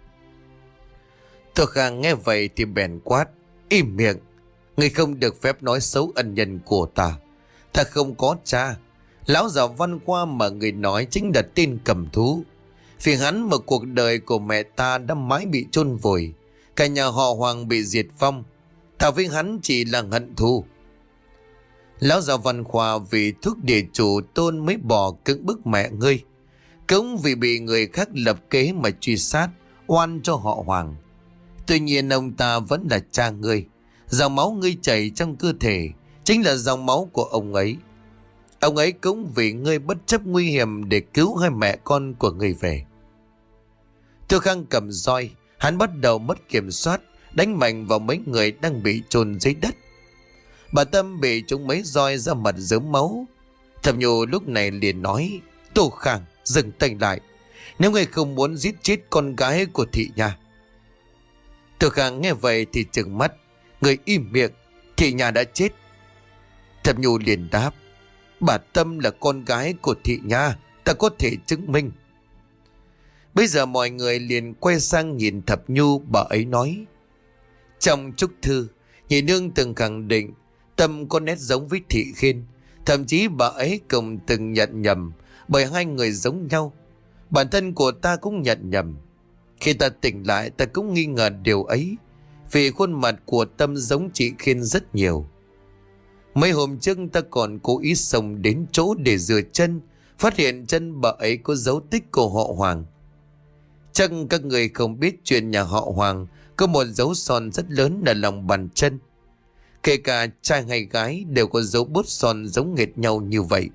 Tô Khang nghe vậy thì bèn quát: im miệng, ngươi không được phép nói xấu ân nhân của ta. Ta không có cha. Lão già Văn Khoa mà người nói chính là tên cầm thú. Vì hắn mà cuộc đời của mẹ ta đã mãi bị chôn vùi, cả nhà họ Hoàng bị diệt vong. Ta với hắn chỉ là hận thù. Lão già Văn Khoa vì thuốc địa chủ Tôn mới bỏ cưỡng bức mẹ ngươi, cũng vì bị người khác lập kế mà truy sát, oan cho họ Hoàng. Tuy nhiên ông ta vẫn là cha ngươi. Dòng máu ngươi chảy trong cơ thể chính là dòng máu của ông ấy. Ông ấy cũng vì ngươi bất chấp nguy hiểm để cứu hai mẹ con của ngươi về. Tô Khang cầm roi, hắn bắt đầu mất kiểm soát, đánh mạnh vào mấy người đang bị chôn dưới đất. Bà Tâm bị chúng mấy roi ra mặt rớm máu. Thẩm Nhu lúc này liền nói: Tô Khang, dừng tay lại. Nếu ngươi không muốn giết chết con gái của Thị nhà. Tô Khang nghe vậy thì trừng mắt: người im miệng, Thị nhà đã chết. Thẩm Nhu liền đáp: bà Tâm là con gái của Thị nhà, ta có thể chứng minh. Bây giờ mọi người liền quay sang nhìn Thẩm Nhu. Bà ấy nói: trong chúc thư, nhị nương từng khẳng định Tâm có nét giống với Thị Khiên. Thậm chí bà ấy cũng từng nhận nhầm, bởi hai người giống nhau. Bản thân của ta cũng nhận nhầm. Khi ta tỉnh lại, ta cũng nghi ngờ điều ấy, vì khuôn mặt của Tâm giống chị Khiên rất nhiều. Mấy hôm trước ta còn cố ý xông đến chỗ để rửa chân, phát hiện chân bà ấy có dấu tích của họ Hoàng. Chắc các người không biết chuyện nhà họ Hoàng có một dấu son rất lớn ở lòng bàn chân. Kể cả trai hay gái đều có dấu bút son giống nghệt nhau như vậy.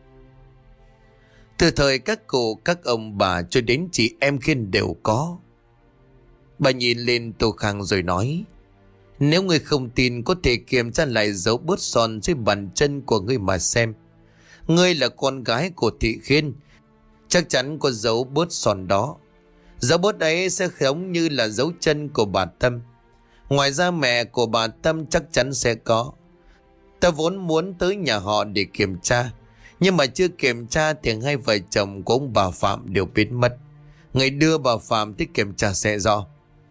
Từ thời các cụ, các ông bà cho đến chị em Khiên đều có. Bà nhìn lên Tô Khang rồi nói: nếu ngươi không tin, có thể kiểm tra lại dấu bút son dưới bàn chân của ngươi mà xem. Ngươi là con gái của Thị Khiên, chắc chắn có dấu bốt son đó. Dấu bốt ấy sẽ giống như là dấu chân của bà Tâm. Ngoài ra mẹ của bà Tâm chắc chắn sẽ có. Ta vốn muốn tới nhà họ để kiểm tra, nhưng mà chưa kiểm tra thì hai vợ chồng của ông bà Phạm đều biến mất. Người đưa bà Phạm tới kiểm tra sẽ rõ.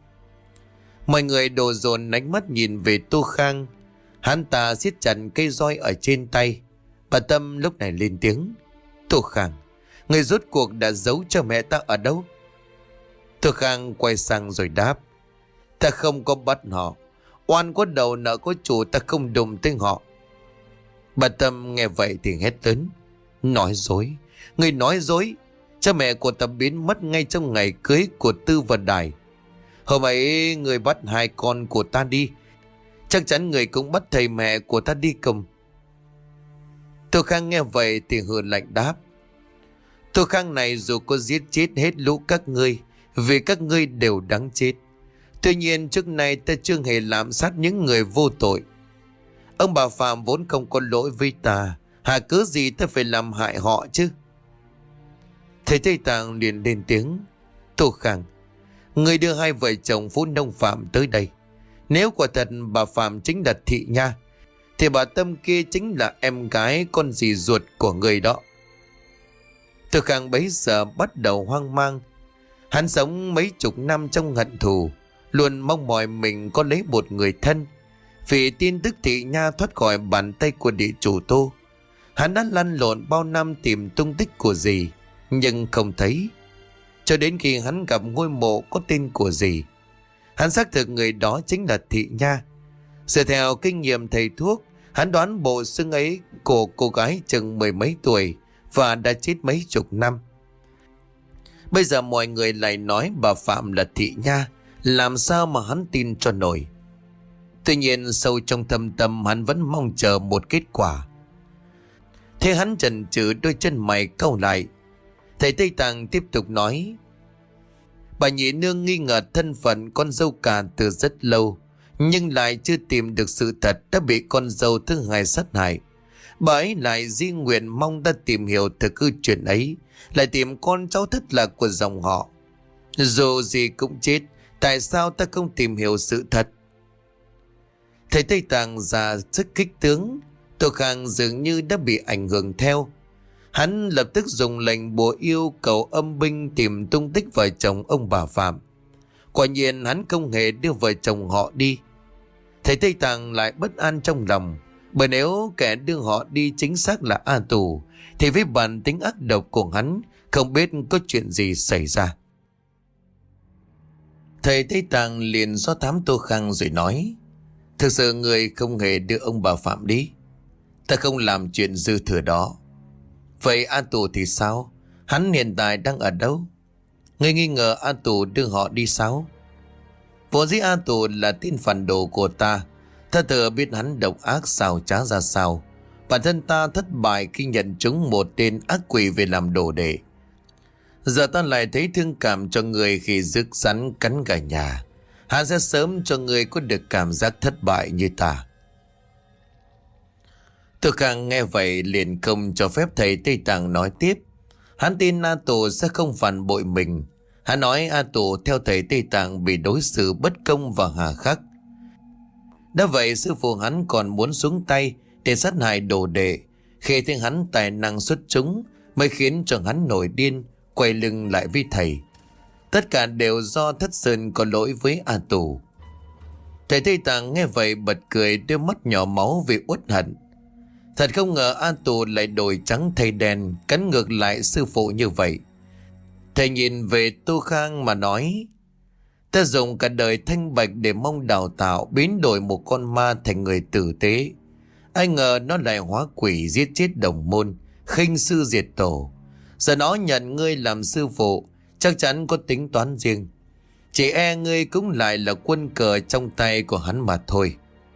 Mọi người đổ dồn ánh mắt nhìn về Tô Khang. Hắn ta siết chặt cây roi ở trên tay. Bà Tâm lúc này lên tiếng: Tô Khang, người rốt cuộc đã giấu cho mẹ ta ở đâu? Tô Khang quay sang rồi đáp: Ta không có bắt họ. Oan có đầu nợ có chủ, ta không đụng tới họ. Bà Tâm nghe vậy thì hét lớn: Nói dối, người nói dối. Cha mẹ của ta biến mất ngay trong ngày cưới của Tư và Đài. Hôm ấy người bắt hai con của ta đi, chắc chắn người cũng bắt thầy mẹ của ta đi cùng. Tô Khang nghe vậy thì hừ lạnh đáp: Tô Khang này dù có giết chết hết lũ các ngươi, vì các ngươi đều đáng chết. Tuy nhiên trước nay ta chưa hề lạm sát những người vô tội. Ông bà Phạm vốn không có lỗi với ta, hà cớ gì ta phải làm hại họ chứ? Thầy Tây Tạng liền lên tiếng: Tô Khang, người đưa hai vợ chồng Phú Nông Phạm tới đây. Nếu quả thật bà Phạm chính là Thị Nha, thì bà Tâm kia chính là em gái con dì ruột của người đó. Tô Khang bấy giờ bắt đầu hoang mang. Hắn sống mấy chục năm trong hận thù, luôn mong mỏi mình có lấy một người thân. Vì tin tức Thị Nha thoát khỏi bàn tay của địa chủ Tô, hắn đã lăn lộn bao năm tìm tung tích của dì, nhưng không thấy. Cho đến khi hắn gặp ngôi mộ có tên của dì, hắn xác thực người đó chính là Thị Nha. Dựa theo kinh nghiệm thầy thuốc, hắn đoán bộ xương ấy của cô gái chừng mười mấy tuổi và đã chết mấy chục năm. Bây giờ mọi người lại nói bà Phạm là Thị Nha, làm sao mà hắn tin cho nổi. Tuy nhiên sâu trong thâm tâm hắn vẫn mong chờ một kết quả. Thế hắn chần chừ, đôi chân mày cau lại. Thầy Tây Tạng tiếp tục nói: Bà nhị nương nghi ngờ thân phận con dâu cả từ rất lâu, nhưng lại chưa tìm được sự thật, đã bị con dâu thứ hai sát hại. Bà ấy lại di nguyện mong ta tìm hiểu thực hư chuyện ấy, lại tìm con cháu thất lạc của dòng họ. Dù gì cũng chết, tại sao ta không tìm hiểu sự thật? Thầy Tây Tạng già sức kích tướng. Tô Khang dường như đã bị ảnh hưởng theo. Hắn lập tức dùng lệnh bùa yêu cầu âm binh tìm tung tích vợ chồng ông bà Phạm. Quả nhiên hắn không hề đưa vợ chồng họ đi. Thầy Tây Tạng lại bất an trong lòng, bởi nếu kẻ đưa họ đi chính xác là A Tù, thì với bản tính ác độc của hắn, không biết có chuyện gì xảy ra. Thầy Tây Tạng liền do thám Tô Khang rồi nói: Thực sự người không hề đưa ông bà Phạm đi. Ta không làm chuyện dư thừa đó. Vậy A Tù thì sao? Hắn hiện tại đang ở đâu? Người nghi ngờ A Tù đưa họ đi sao? Vốn dĩ A Tù là tên phản đồ của ta. Ta thừa biết hắn độc ác xảo trá ra sao. Bản thân ta thất bại khi nhận chúng một tên ác quỷ về làm đồ đệ. Giờ ta lại thấy thương cảm cho người khi rước rắn cắn gà nhà. Hắn sẽ sớm cho người có được cảm giác thất bại như ta. Tô Khang nghe vậy liền không cho phép thầy Tây Tạng nói tiếp. Hắn tin A Tù sẽ không phản bội mình. Hắn nói A Tù theo thầy Tây Tạng bị đối xử bất công và hà khắc. Đã vậy sư phụ hắn còn muốn xuống tay để sát hại đồ đệ. Khi thấy hắn tài năng xuất chúng mới khiến cho hắn nổi điên, quay lưng lại với thầy. Tất cả đều do Thất Sơn có lỗi với A Tù. Thầy Tây Tạng nghe vậy bật cười, đôi mắt nhỏ máu vì uất hận. Thật không ngờ A Tù lại đổi trắng thay đen, cắn ngược lại sư phụ như vậy. Thầy nhìn về Tô Khang mà nói: Ta dùng cả đời thanh bạch để mong đào tạo, biến đổi một con ma thành người tử tế. Ai ngờ nó lại hóa quỷ, giết chết đồng môn, khinh sư diệt tổ. Giờ nó nhận ngươi làm sư phụ, chắc chắn có tính toán riêng. Chỉ e ngươi cũng lại là quân cờ trong tay của hắn mà thôi.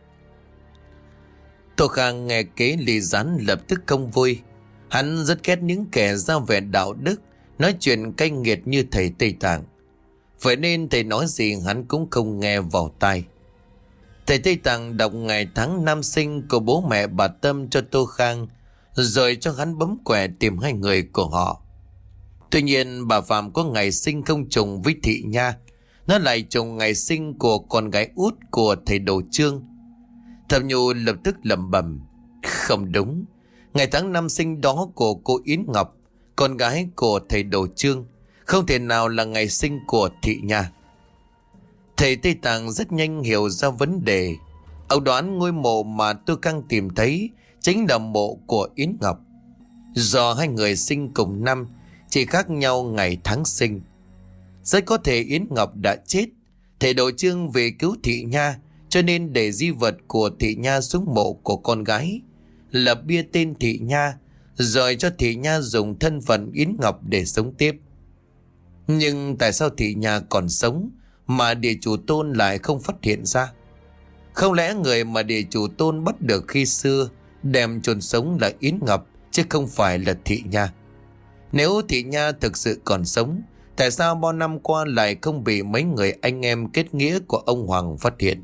Tô Khang nghe kế ly gián lập tức không vui. Hắn rất ghét những kẻ ra vẻ đạo đức, nói chuyện cay nghiệt như thầy Tây Tạng. Vậy nên thầy nói gì hắn cũng không nghe vào tai. Thầy Tây Tạng đọc ngày tháng năm sinh của bố mẹ bà Tâm cho Tô Khang, rồi cho hắn bấm quẻ tìm hai người của họ. Tuy nhiên bà Phạm có ngày sinh không trùng với Thị Nha, nó lại trùng ngày sinh của con gái út của thầy Đồ Trương. Thẩm Nhu lập tức lẩm bẩm, không đúng, ngày tháng năm sinh đó của cô Yến Ngọc, con gái của thầy Đồ Trương, không thể nào là ngày sinh của Thị Nha. Thầy Tây Tạng rất nhanh hiểu ra vấn đề. Ông đoán ngôi mộ mà tôi đang tìm thấy chính là mộ của Yến Ngọc. Do hai người sinh cùng năm, chỉ khác nhau ngày tháng sinh, rất có thể Yến Ngọc đã chết. Thầy Đồ Trương vì cứu Thị Nha cho nên để di vật của Thị Nha xuống mộ của con gái, lập bia tên Thị Nha, rồi cho Thị Nha dùng thân phận Yến Ngọc để sống tiếp. Nhưng tại sao Thị Nha còn sống mà địa chủ Tôn lại không phát hiện ra? Không lẽ người mà địa chủ Tôn bắt được khi xưa đem chôn sống là Yến Ngọc chứ không phải là Thị Nha? Nếu Thị Nha thực sự còn sống, tại sao bao năm qua lại không bị mấy người anh em kết nghĩa của ông Hoàng phát hiện?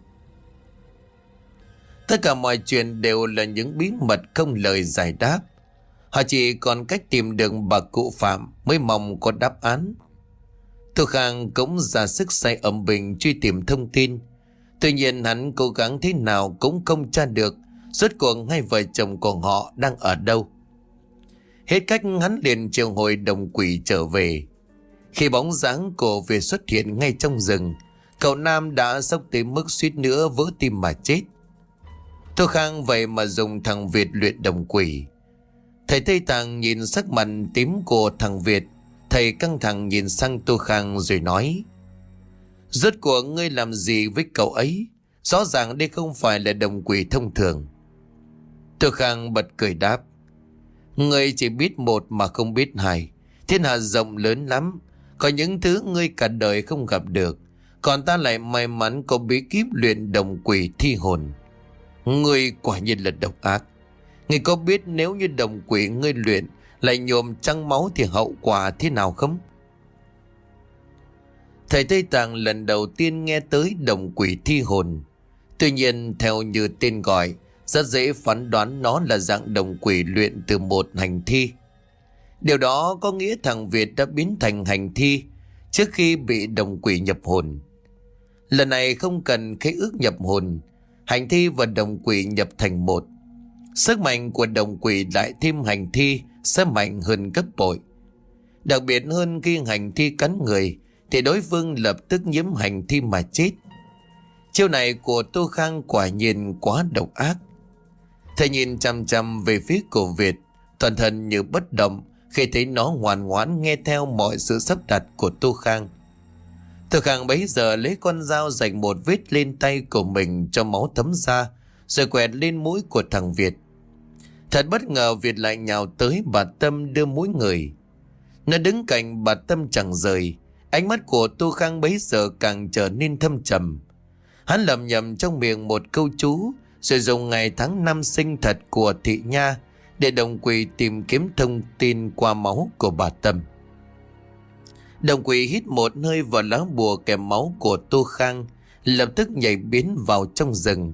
Tất cả mọi chuyện đều là những bí mật không lời giải đáp. Họ chỉ còn cách tìm được bà cụ Phạm mới mong có đáp án. Tô Khang cũng ra sức say ẩm bình truy tìm thông tin. Tuy nhiên hắn cố gắng thế nào cũng không tra được rốt cuộc hai vợ chồng của họ đang ở đâu. Hết cách hắn liền triệu hồi đồng quỷ trở về. Khi bóng dáng của Việt xuất hiện ngay trong rừng, cậu Nam đã sốc tới mức suýt nữa vỡ tim mà chết. Tô Khang vậy mà dùng thằng Việt luyện đồng quỷ. Thầy Tây Tạng nhìn sắc mặt tím của thằng Việt, thầy căng thẳng nhìn sang Tô Khang rồi nói: rốt cuộc ngươi làm gì với cậu ấy? Rõ ràng đây không phải là đồng quỷ thông thường. Tô Khang bật cười đáp: ngươi chỉ biết một mà không biết hai. Thiên hạ rộng lớn lắm, có những thứ ngươi cả đời không gặp được, còn ta lại may mắn có bí kíp luyện đồng quỷ thi hồn. Ngươi quả nhiên là độc ác. Ngươi có biết nếu như đồng quỷ ngươi luyện lại nhuộm trắng máu thì hậu quả thế nào không? Thầy Tây Tạng lần đầu tiên nghe tới đồng quỷ thi hồn. Tuy nhiên theo như tên gọi, rất dễ phán đoán nó là dạng đồng quỷ luyện từ một hành thi. Điều đó có nghĩa thằng Việt đã biến thành hành thi trước khi bị đồng quỷ nhập hồn. Lần này không cần khế ước nhập hồn, hành thi và đồng quỷ nhập thành một. Sức mạnh của đồng quỷ lại thêm hành thi sẽ mạnh hơn gấp bội. Đặc biệt hơn khi hành thi cắn người thì đối phương lập tức nhiễm hành thi mà chết. Chiêu này của Tô Khang quả nhiên quá độc ác. Thầy nhìn chằm chằm về phía của Việt, toàn thân như bất động khi thấy nó ngoan ngoãn nghe theo mọi sự sắp đặt của Tô Khang. Tô Khang bấy giờ lấy con dao rạch một vết lên tay của mình cho máu thấm ra, rồi quẹt lên mũi của thằng Việt. Thật bất ngờ Việt lại nhào tới bà Tâm đưa mũi người. Nó đứng cạnh bà Tâm chẳng rời. Ánh mắt của Tô Khang bấy giờ càng trở nên thâm trầm. Hắn lẩm nhẩm trong miệng một câu chú, rồi dùng ngày tháng năm sinh thật của Thị Nha để đồng quỷ tìm kiếm thông tin qua máu của bà Tâm. Đồng quỷ hít một hơi vào lá bùa kèm máu của Tô Khang, lập tức nhảy biến vào trong rừng.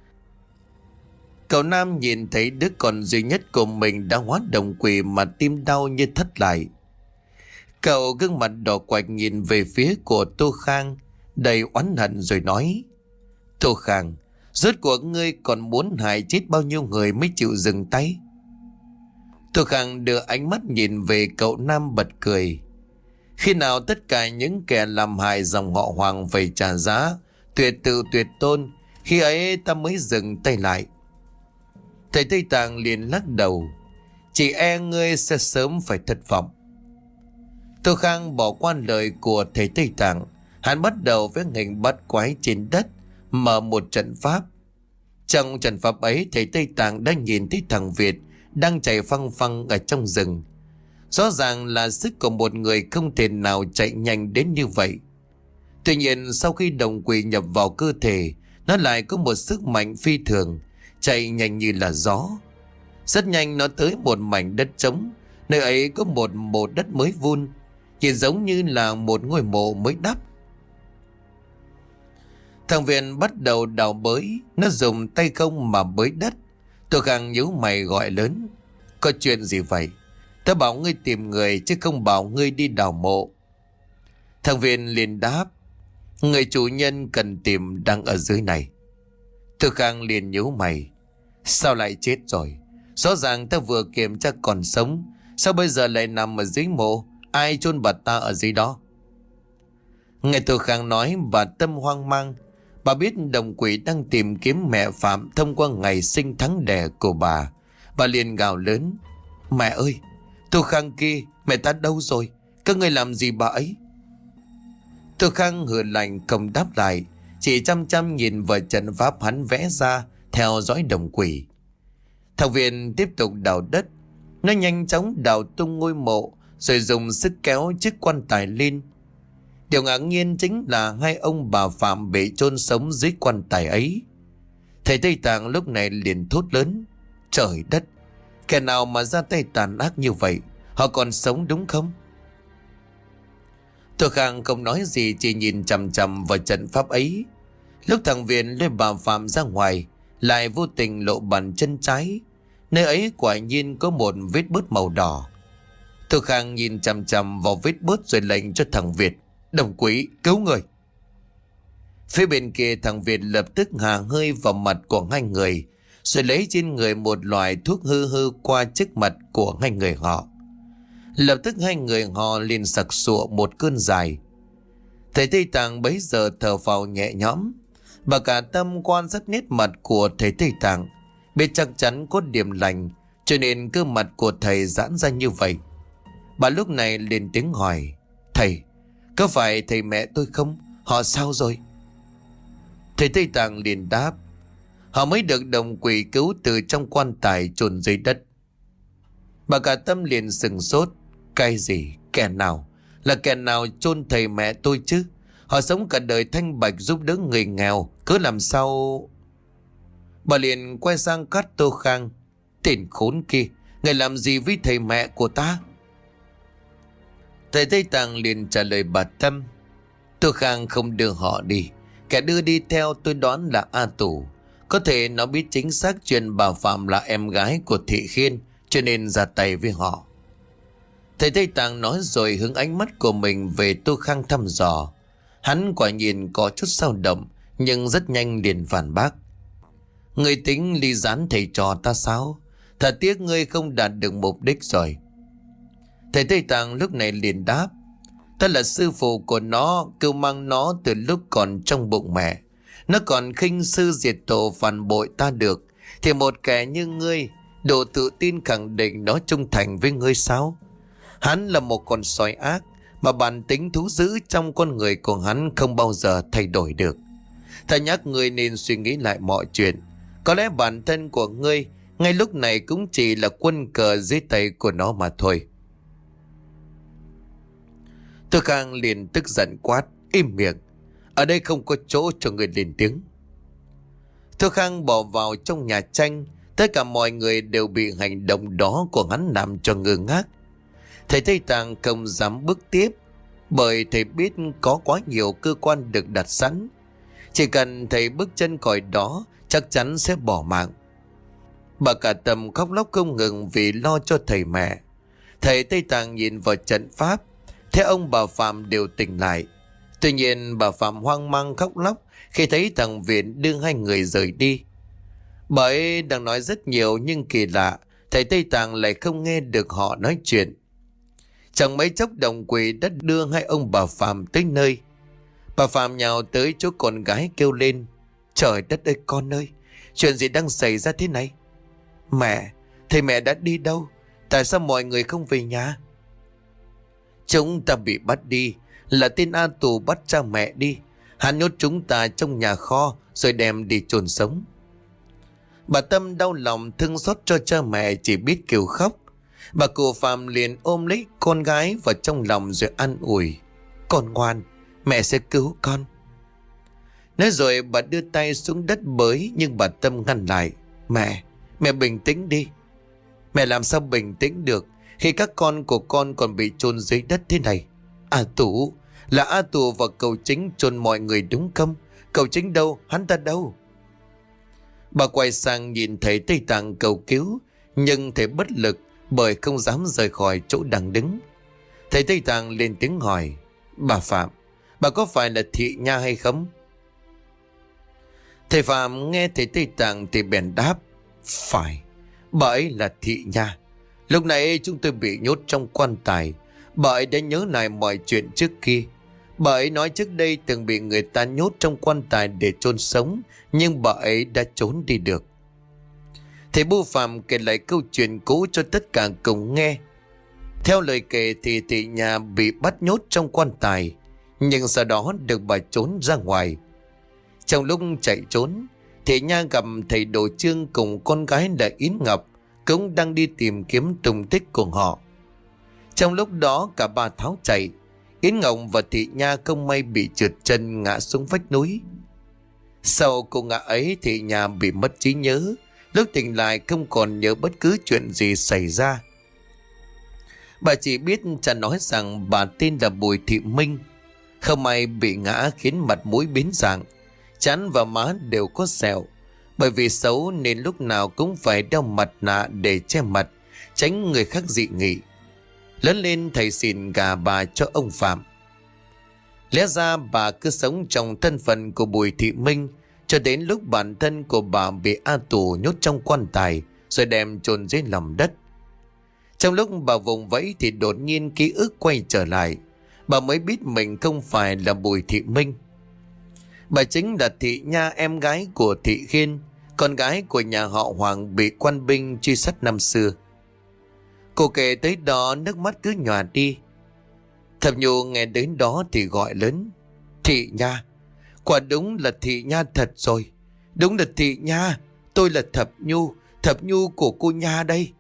Cậu Nam nhìn thấy đứa con duy nhất của mình đã hóa đồng quỷ mà tim đau như thắt lại. Cậu gương mặt đỏ quạch nhìn về phía của Tô Khang đầy oán hận rồi nói: Tô Khang, rốt cuộc ngươi còn muốn hại chết bao nhiêu người mới chịu dừng tay? Tô Khang đưa ánh mắt nhìn về cậu Nam bật cười. Khi nào tất cả những kẻ làm hại dòng họ Hoàng phải trả giá tuyệt tự tuyệt tôn, khi ấy ta mới dừng tay lại. Thầy Tây Tạng liền lắc đầu: chỉ e ngươi sẽ sớm phải thất vọng. Tô Khang bỏ qua lời của thầy Tây Tạng. Hắn bắt đầu với hình bắt quái trên đất, mở một trận pháp. Trong trận pháp ấy, thầy Tây Tạng đã nhìn thấy thằng Việt đang chạy phăng phăng ở trong rừng. Rõ ràng là sức của một người không thể nào chạy nhanh đến như vậy. Tuy nhiên sau khi đồng quỷ nhập vào cơ thể, nó lại có một sức mạnh phi thường, chạy nhanh như là gió. Rất nhanh nó tới một mảnh đất trống. Nơi ấy có một mộ đất mới vun, nhìn giống như là một ngôi mộ mới đắp. Thằng Việt bắt đầu đào bới. Nó dùng tay không mà bới đất. Tô Khang nhíu mày gọi lớn: có chuyện gì vậy? Tớ bảo ngươi tìm người chứ không bảo ngươi đi đào mộ. Thằng Viên liền đáp: Người chủ nhân cần tìm đang ở dưới này. Tư Khang liền nhíu mày: Sao lại chết rồi? Rõ ràng ta vừa kiểm tra còn sống, sao bây giờ lại nằm ở dưới mộ? Ai chôn bà ta ở dưới đó? Nghe Tư Khang nói, bà Tâm hoang mang. Bà biết đồng quỷ đang tìm kiếm mẹ Phạm thông qua ngày sinh tháng đẻ của bà. Bà liền gào lớn: Mẹ ơi, Tư Khang kia, mẹ ta đâu rồi? Các ngươi làm gì bà ấy? Tư Khang hừ lạnh không đáp lại, chỉ chăm chăm nhìn vào trận pháp hắn vẽ ra, theo dõi đồng quỷ. Thằng Viên tiếp tục đào đất. Nó nhanh chóng đào tung ngôi mộ, rồi dùng sức kéo chiếc quan tài lên. Điều ngạc nhiên chính là hai ông bà Phạm bị chôn sống dưới quan tài ấy. Thầy Tây Tạng lúc này liền thốt lớn: Trời đất, kẻ nào mà ra tay tàn ác như vậy? Họ còn sống đúng không? Tư Khang không nói gì, chỉ nhìn chằm chằm vào trận pháp ấy. Lúc thằng Viên lôi bà Phạm ra ngoài, lại vô tình lộ bàn chân trái. Nơi ấy quả nhiên có một vết bớt màu đỏ. Tư Khang nhìn chằm chằm vào vết bớt rồi lệnh cho thằng Việt: Đồng quỷ, cứu người! Phía bên kia thằng Việt lập tức hà hơi vào mặt của hai người, rồi lấy trên người một loại thuốc hư hư qua trước mặt của hai người họ. Lập tức hai người họ liền sặc sụa một cơn dài. Thầy Tây Tạng bấy giờ thở phào nhẹ nhõm. Bà cả Tâm quan sát nét mặt của thầy Tây Tạng, biết chắc chắn có điểm lành, cho nên cơ mặt của thầy giãn ra như vậy. Bà lúc này liền tiếng hỏi: Thầy, có phải thầy mẹ tôi không? Họ sao rồi? Thầy Tây Tạng liền đáp: Họ mới được đồng quỷ cứu từ trong quan tài chôn dưới đất. Bà cả Tâm liền sừng sốt: Cái gì? Kẻ nào? Là kẻ nào chôn thầy mẹ tôi chứ? Họ sống cả đời thanh bạch giúp đỡ người nghèo, cứ làm sao? Bà liền quay sang cắt Tư Khang: Tên khốn kia, người làm gì với thầy mẹ của ta? Thầy Tây Tạng liền trả lời bà Tâm: Tư Khang không đưa họ đi. Kẻ đưa đi theo tôi đoán là A Tù. Có thể nó biết chính xác chuyện bà Phạm là em gái của Thị Khiên, cho nên ra tay với họ. Thầy Tây Tạng nói rồi hướng ánh mắt của mình về Tư Khang thăm dò. Hắn quả nhìn có chút dao động, nhưng rất nhanh liền phản bác: Ngươi tính ly gián thầy trò ta sao? Thật tiếc ngươi không đạt được mục đích rồi. Thầy Tây Tạng lúc này liền đáp: Ta là sư phụ của nó, cưu mang nó từ lúc còn trong bụng mẹ. Nó còn khinh sư diệt tổ phản bội ta được, thì một kẻ như ngươi đủ tự tin khẳng định nó trung thành với ngươi sao? Hắn là một con sói ác, mà bản tính thú dữ trong con người của hắn không bao giờ thay đổi được. Ta nhắc ngươi nên suy nghĩ lại mọi chuyện. Có lẽ bản thân của ngươi ngay lúc này cũng chỉ là quân cờ dưới tay của nó mà thôi. Tư Khang liền tức giận quát: Im miệng, ở đây không có chỗ cho người lên tiếng. Tư Khang bỏ vào trong nhà tranh. Tất cả mọi người đều bị hành động đó của hắn làm cho ngơ ngác. Thầy Tây Tạng không dám bước tiếp, bởi thầy biết có quá nhiều cơ quan được đặt sẵn. Chỉ cần thầy bước chân khỏi đó, chắc chắn sẽ bỏ mạng. Bà cả Tâm khóc lóc không ngừng vì lo cho thầy mẹ. Thầy Tây Tạng nhìn vào trận pháp, thế ông bà Phạm đều tỉnh lại. Tuy nhiên bà Phạm hoang mang khóc lóc khi thấy thằng Viện đưa hai người rời đi. Bà ấy đang nói rất nhiều, nhưng kỳ lạ, thầy Tây Tạng lại không nghe được họ nói chuyện. Chẳng mấy chốc đồng quỷ đã đưa hai ông bà Phạm tới nơi. Bà Phạm nhào tới chỗ con gái kêu lên: Trời đất ơi con ơi, chuyện gì đang xảy ra thế này? Mẹ, thầy mẹ đã đi đâu? Tại sao mọi người không về nhà? Chúng ta bị bắt đi, là tên A Tù bắt cha mẹ đi. Hắn nhốt chúng ta trong nhà kho rồi đem đi chôn sống. Bà Tâm đau lòng thương xót cho cha mẹ, chỉ biết kêu khóc. Bà cụ Phạm liền ôm lấy con gái vào trong lòng rồi an ủi: Con ngoan, mẹ sẽ cứu con. Nói rồi bà đưa tay xuống đất bới, nhưng bà Tâm ngăn lại: Mẹ, mẹ bình tĩnh đi. Mẹ làm sao bình tĩnh được khi các con của con còn bị chôn dưới đất thế này? A Tù, là A Tù và cậu Chính chôn mọi người đúng không? Cậu Chính đâu? Hắn ta đâu? Bà quay sang nhìn thấy Tây Tạng cầu cứu, nhưng thấy bất lực bởi không dám rời khỏi chỗ đang đứng. Thầy Tây Tạng lên tiếng hỏi: bà Phạm, bà có phải là Thị Nha hay không? Thầy Phạm nghe thầy Tây Tạng thì bèn đáp: phải, bà ấy là Thị Nha. Lúc nãy chúng tôi bị nhốt trong quan tài. Bà ấy đã nhớ lại mọi chuyện trước kia. Bà ấy nói trước đây từng bị người ta nhốt trong quan tài để chôn sống, nhưng bà ấy đã trốn đi được. Thầy Bu Phạm kể lại câu chuyện cũ cho tất cả cùng nghe. Theo lời kể thì Thị Nha bị bắt nhốt trong quan tài, nhưng sau đó được bà trốn ra ngoài. Trong lúc chạy trốn, Thị Nha gặp thầy Đồ Chương cùng con gái là Yến Ngọc cũng đang đi tìm kiếm tung tích của họ. Trong lúc đó cả ba tháo chạy. Yến Ngọc và Thị Nha không may bị trượt chân ngã xuống vách núi. Sau cô ngã ấy, Thị Nha bị mất trí nhớ. Lúc tỉnh lại không còn nhớ bất cứ chuyện gì xảy ra. Bà chỉ biết cha nói rằng bà tên là Bùi Thị Minh. Không may bị ngã khiến mặt mũi biến dạng, trán và má đều có sẹo. Bởi vì xấu nên lúc nào cũng phải đeo mặt nạ để che mặt, tránh người khác dị nghị. Lớn lên thầy xỉn gà bà cho ông Phạm. Lẽ ra bà cứ sống trong thân phận của Bùi Thị Minh cho đến lúc bản thân của bà bị A Tù nhốt trong quan tài rồi đem chôn dưới lòng đất. Trong lúc bà vùng vẫy thì đột nhiên ký ức quay trở lại. Bà mới biết mình không phải là Bùi Thị Minh. Bà chính là Thị Nha, em gái của Thị Khiên, con gái của nhà họ Hoàng bị quan binh truy sát năm xưa. Cô kể tới đó nước mắt cứ nhòa đi. Thập Nhu nghe đến đó thì gọi lớn: Thị Nha, quả đúng là Thị Nha thật rồi. Đúng là Thị Nha, tôi là Thập Nhu, Thập Nhu của cô Nha đây.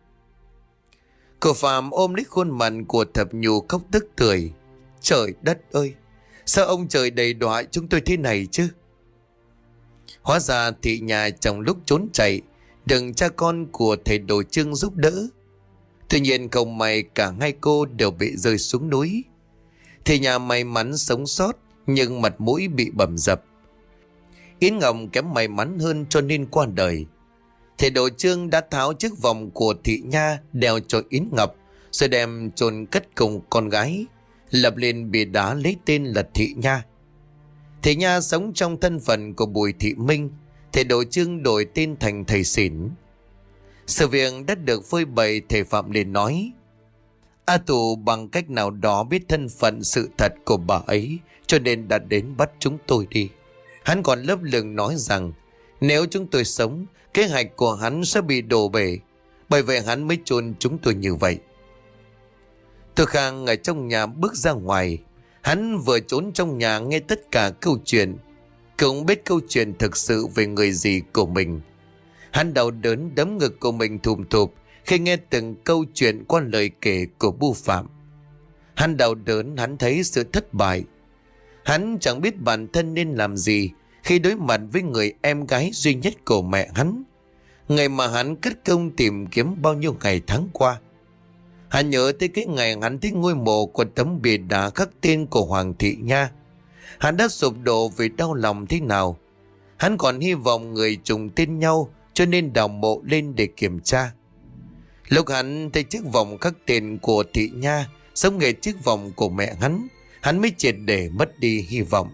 Cô Phạm ôm lấy khuôn mặt của Thập Nhu khóc tức tưởi. Trời đất ơi, sao ông trời đầy đọa chúng tôi thế này chứ? Hóa ra Thị Nha trong lúc trốn chạy được cha con của thầy Đồ Chương giúp đỡ. Tuy nhiên không may cả hai cô đều bị rơi xuống núi. Thị Nha may mắn sống sót nhưng mặt mũi bị bầm dập. Yến Ngọc kém may mắn hơn cho nên qua đời. Thầy Đồ Chương đã tháo chiếc vòng của Thị Nha đeo cho Yến Ngọc rồi đem chôn cất cùng con gái, lập lên bia đá lấy tên là Thị Nha. Thị Nha sống trong thân phận của Bùi Thị Minh. Thầy Đồ Chương đổi tên thành thầy Xỉn. Sự việc đã được phơi bày. Thầy Phạm liền nói: A Tù bằng cách nào đó biết thân phận sự thật của bà ấy, cho nên đã đến bắt chúng tôi đi. Hắn còn lấp lửng nói rằng nếu chúng tôi sống, kế hoạch của hắn sẽ bị đổ bể. Bởi vậy hắn mới chôn chúng tôi như vậy. Từ Khang ở trong nhà bước ra ngoài. Hắn vừa trốn trong nhà nghe tất cả câu chuyện, cũng biết câu chuyện thực sự về người dì của mình. Hắn đau đớn đấm ngực của mình thùm thụp khi nghe từng câu chuyện qua lời kể của Bu Phạm. Hắn đau đớn, hắn thấy sự thất bại. Hắn chẳng biết bản thân nên làm gì khi đối mặt với người em gái duy nhất của mẹ hắn, người mà hắn cất công tìm kiếm bao nhiêu ngày tháng qua. Hắn nhớ tới cái ngày hắn thấy ngôi mộ của tấm bia đá khắc tên của Hoàng Thị Nha. Hắn đã sụp đổ vì đau lòng thế nào. Hắn còn hy vọng người trùng tên nhau cho nên đào mộ lên để kiểm tra. Lúc hắn thấy chiếc vòng khắc tên của Thị Nha giống nghề chiếc vòng của mẹ hắn, hắn mới triệt để mất đi hy vọng.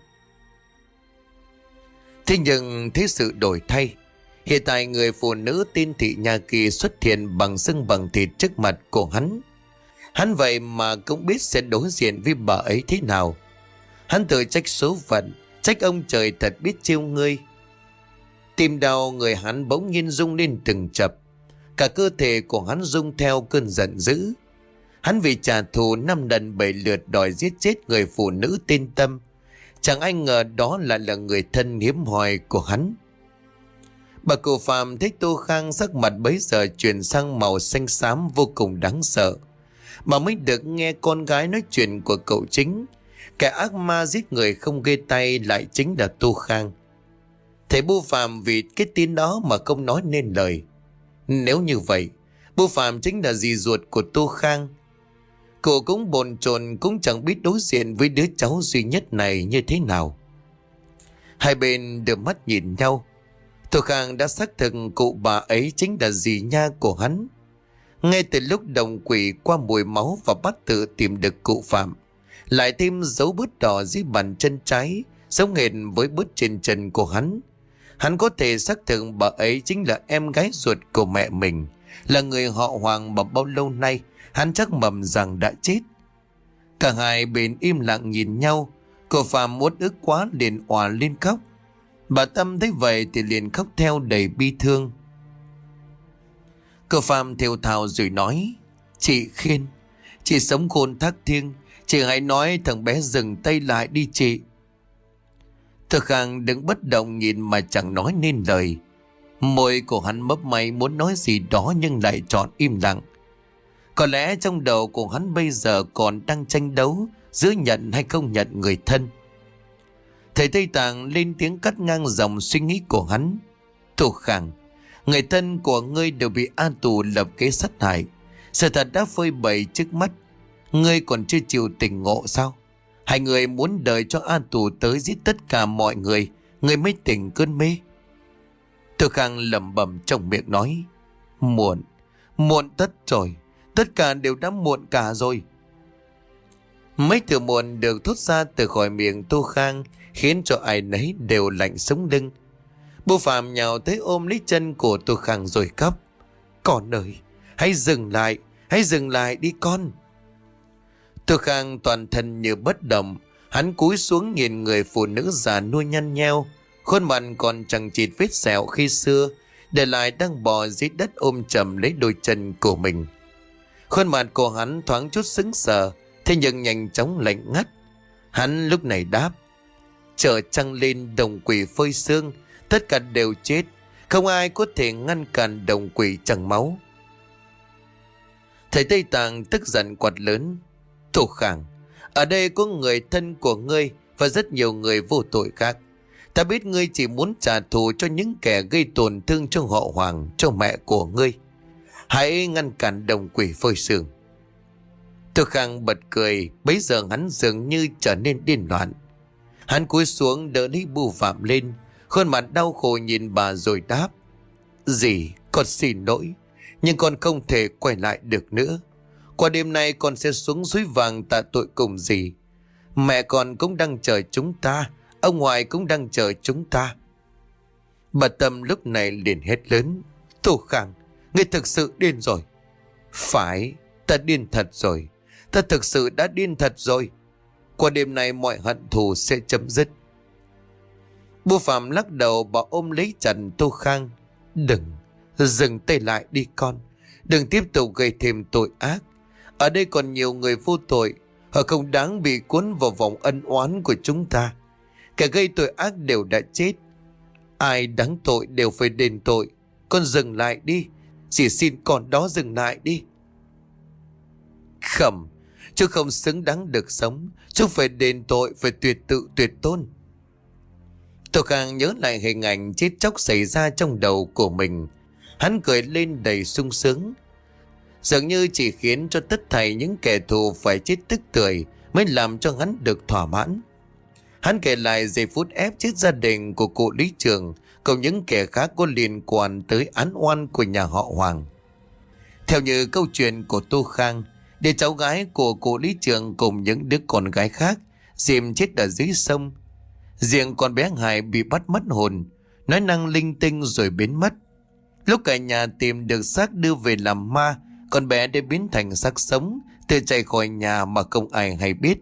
Thế nhưng thế sự đổi thay. Hiện tại người phụ nữ tên Thị Nha kia xuất hiện bằng xương bằng thịt trước mặt của hắn. Hắn vậy mà cũng biết sẽ đối diện với bà ấy thế nào. Hắn tự trách số phận, trách ông trời thật biết trêu ngươi. Tim đau người hắn bỗng nhiên rung lên từng chập. Cả cơ thể của hắn rung theo cơn giận dữ. Hắn vì trả thù năm lần bảy lượt đòi giết chết người phụ nữ tên Tâm. Chẳng ai ngờ đó lại là người thân hiếm hoi của hắn. Bà cụ Phạm thấy Tô Khang sắc mặt bấy giờ chuyển sang màu xanh xám vô cùng đáng sợ. Bà mới được nghe con gái nói chuyện của cậu chính. Kẻ ác ma giết người không ghê tay lại chính là Tô Khang. Thầy Bu Phạm vì cái tin đó mà không nói nên lời. Nếu như vậy, Bu Phạm chính là dì ruột của Tô Khang. Cô cũng bồn chồn cũng chẳng biết đối diện với đứa cháu duy nhất này như thế nào. Hai bên đưa mắt nhìn nhau. Tô Khang đã xác thực cụ bà ấy chính là dì Nha của hắn. Ngay từ lúc đồng quỷ qua mùi máu và bắt tự tìm được cụ Phạm, lại thêm dấu bớt đỏ dưới bàn chân trái giống hệt với bớt trên chân của hắn, hắn có thể xác thực bà ấy chính là em gái ruột của mẹ mình, là người họ Hoàng mà bao lâu nay hắn chắc mầm rằng đã chết. Cả hai bên im lặng nhìn nhau. Cô Phạm uất ức quá liền òa lên khóc. Bà Tâm thấy vậy thì liền khóc theo đầy bi thương. Cô Phạm thều thào rồi nói: Chị Khiên, chị sống khôn thác thiêng, chị hãy nói thằng bé dừng tay lại đi chị. Thực Khang đứng bất động nhìn mà chẳng nói nên lời. Môi của hắn mấp máy muốn nói gì đó nhưng lại chọn im lặng. Có lẽ trong đầu của hắn bây giờ còn đang tranh đấu giữa nhận hay không nhận người thân. Thầy Tây Tạng lên tiếng cắt ngang dòng suy nghĩ của hắn: Thủ Khang, người thân của ngươi đều bị A Tù lập kế sát hại. Sự thật đã phơi bày trước mắt, ngươi còn chưa chịu tỉnh ngộ sao? Hai người muốn đợi cho A Tù tới giết tất cả mọi người, ngươi mới tỉnh cơn mê. Thủ Khang lẩm bẩm trong miệng nói: Muộn, muộn tất rồi, tất cả đều đã muộn cả rồi. Mấy từ muộn được thốt ra từ khỏi miệng Tô Khang khiến cho ai nấy đều lạnh sống lưng. Bố Phạm nhào tới ôm lấy chân của Tô Khang rồi khóc: Con ơi, hãy dừng lại, hãy dừng lại đi con. Tô Khang toàn thân như bất động, hắn cúi xuống nhìn người phụ nữ già nuôi nhăn nheo, khuôn mặt còn chẳng chịt vết sẹo khi xưa, để lại đang bò dưới đất ôm chầm lấy đôi chân của mình. Khuôn mặt của hắn thoáng chút sững sờ, thế nhưng nhanh chóng lạnh ngắt. Hắn lúc này đáp: Trời trăng lên đồng quỷ phơi sương, tất cả đều chết, không ai có thể ngăn cản đồng quỷ chẳng máu. Thầy Tây Tạng tức giận quát lớn: Thủ Khang, ở đây có người thân của ngươi và rất nhiều người vô tội khác. Ta biết ngươi chỉ muốn trả thù cho những kẻ gây tổn thương cho họ Hoàng, cho mẹ của ngươi. Hãy ngăn cản đồng quỷ phơi sương. Thủ Khang bật cười, bấy giờ hắn dường như trở nên điên loạn. Hắn cúi xuống đỡ lấy Bưu Phạm lên, khuôn mặt đau khổ nhìn bà rồi đáp: Dì, con xin lỗi, nhưng con không thể quay lại được nữa. Qua đêm nay con sẽ xuống suối vàng tạ tội cùng dì. Mẹ con cũng đang chờ chúng ta, ông ngoại cũng đang chờ chúng ta. Bà Tâm lúc này liền hét lớn: Thủ Khang, ngươi thực sự điên rồi. Phải, ta điên thật rồi, ta thực sự đã điên thật rồi. Qua đêm nay mọi hận thù sẽ chấm dứt. Bố Phạm lắc đầu, bà ôm lấy chặt Tô Khang: Đừng, dừng tay lại đi con. Đừng tiếp tục gây thêm tội ác. Ở đây còn nhiều người vô tội, họ không đáng bị cuốn vào vòng ân oán của chúng ta. Kẻ gây tội ác đều đã chết, ai đáng tội đều phải đền tội. Con dừng lại đi, chỉ xin con đó dừng lại đi. Khẩm, chú không xứng đáng được sống, chú phải đền tội, phải tuyệt tự tuyệt tôn. Tô Khang nhớ lại hình ảnh chết chóc xảy ra trong đầu của mình. Hắn cười lên đầy sung sướng. Dường như chỉ khiến cho tất thảy những kẻ thù phải chết tức tưởi mới làm cho hắn được thỏa mãn. Hắn kể lại giây phút ép chết gia đình của cụ Lý Trường cùng những kẻ khác có liên quan tới án oan của nhà họ Hoàng. Theo như câu chuyện của Tô Khang, đứa cháu gái của cụ Lý Trường cùng những đứa con gái khác dìm chết ở dưới sông. Riêng con bé Hải bị bắt mất hồn, nói năng linh tinh rồi biến mất. Lúc cả nhà tìm được xác đưa về làm ma, con bé đã biến thành xác sống, tự chạy khỏi nhà mà không ai hay biết.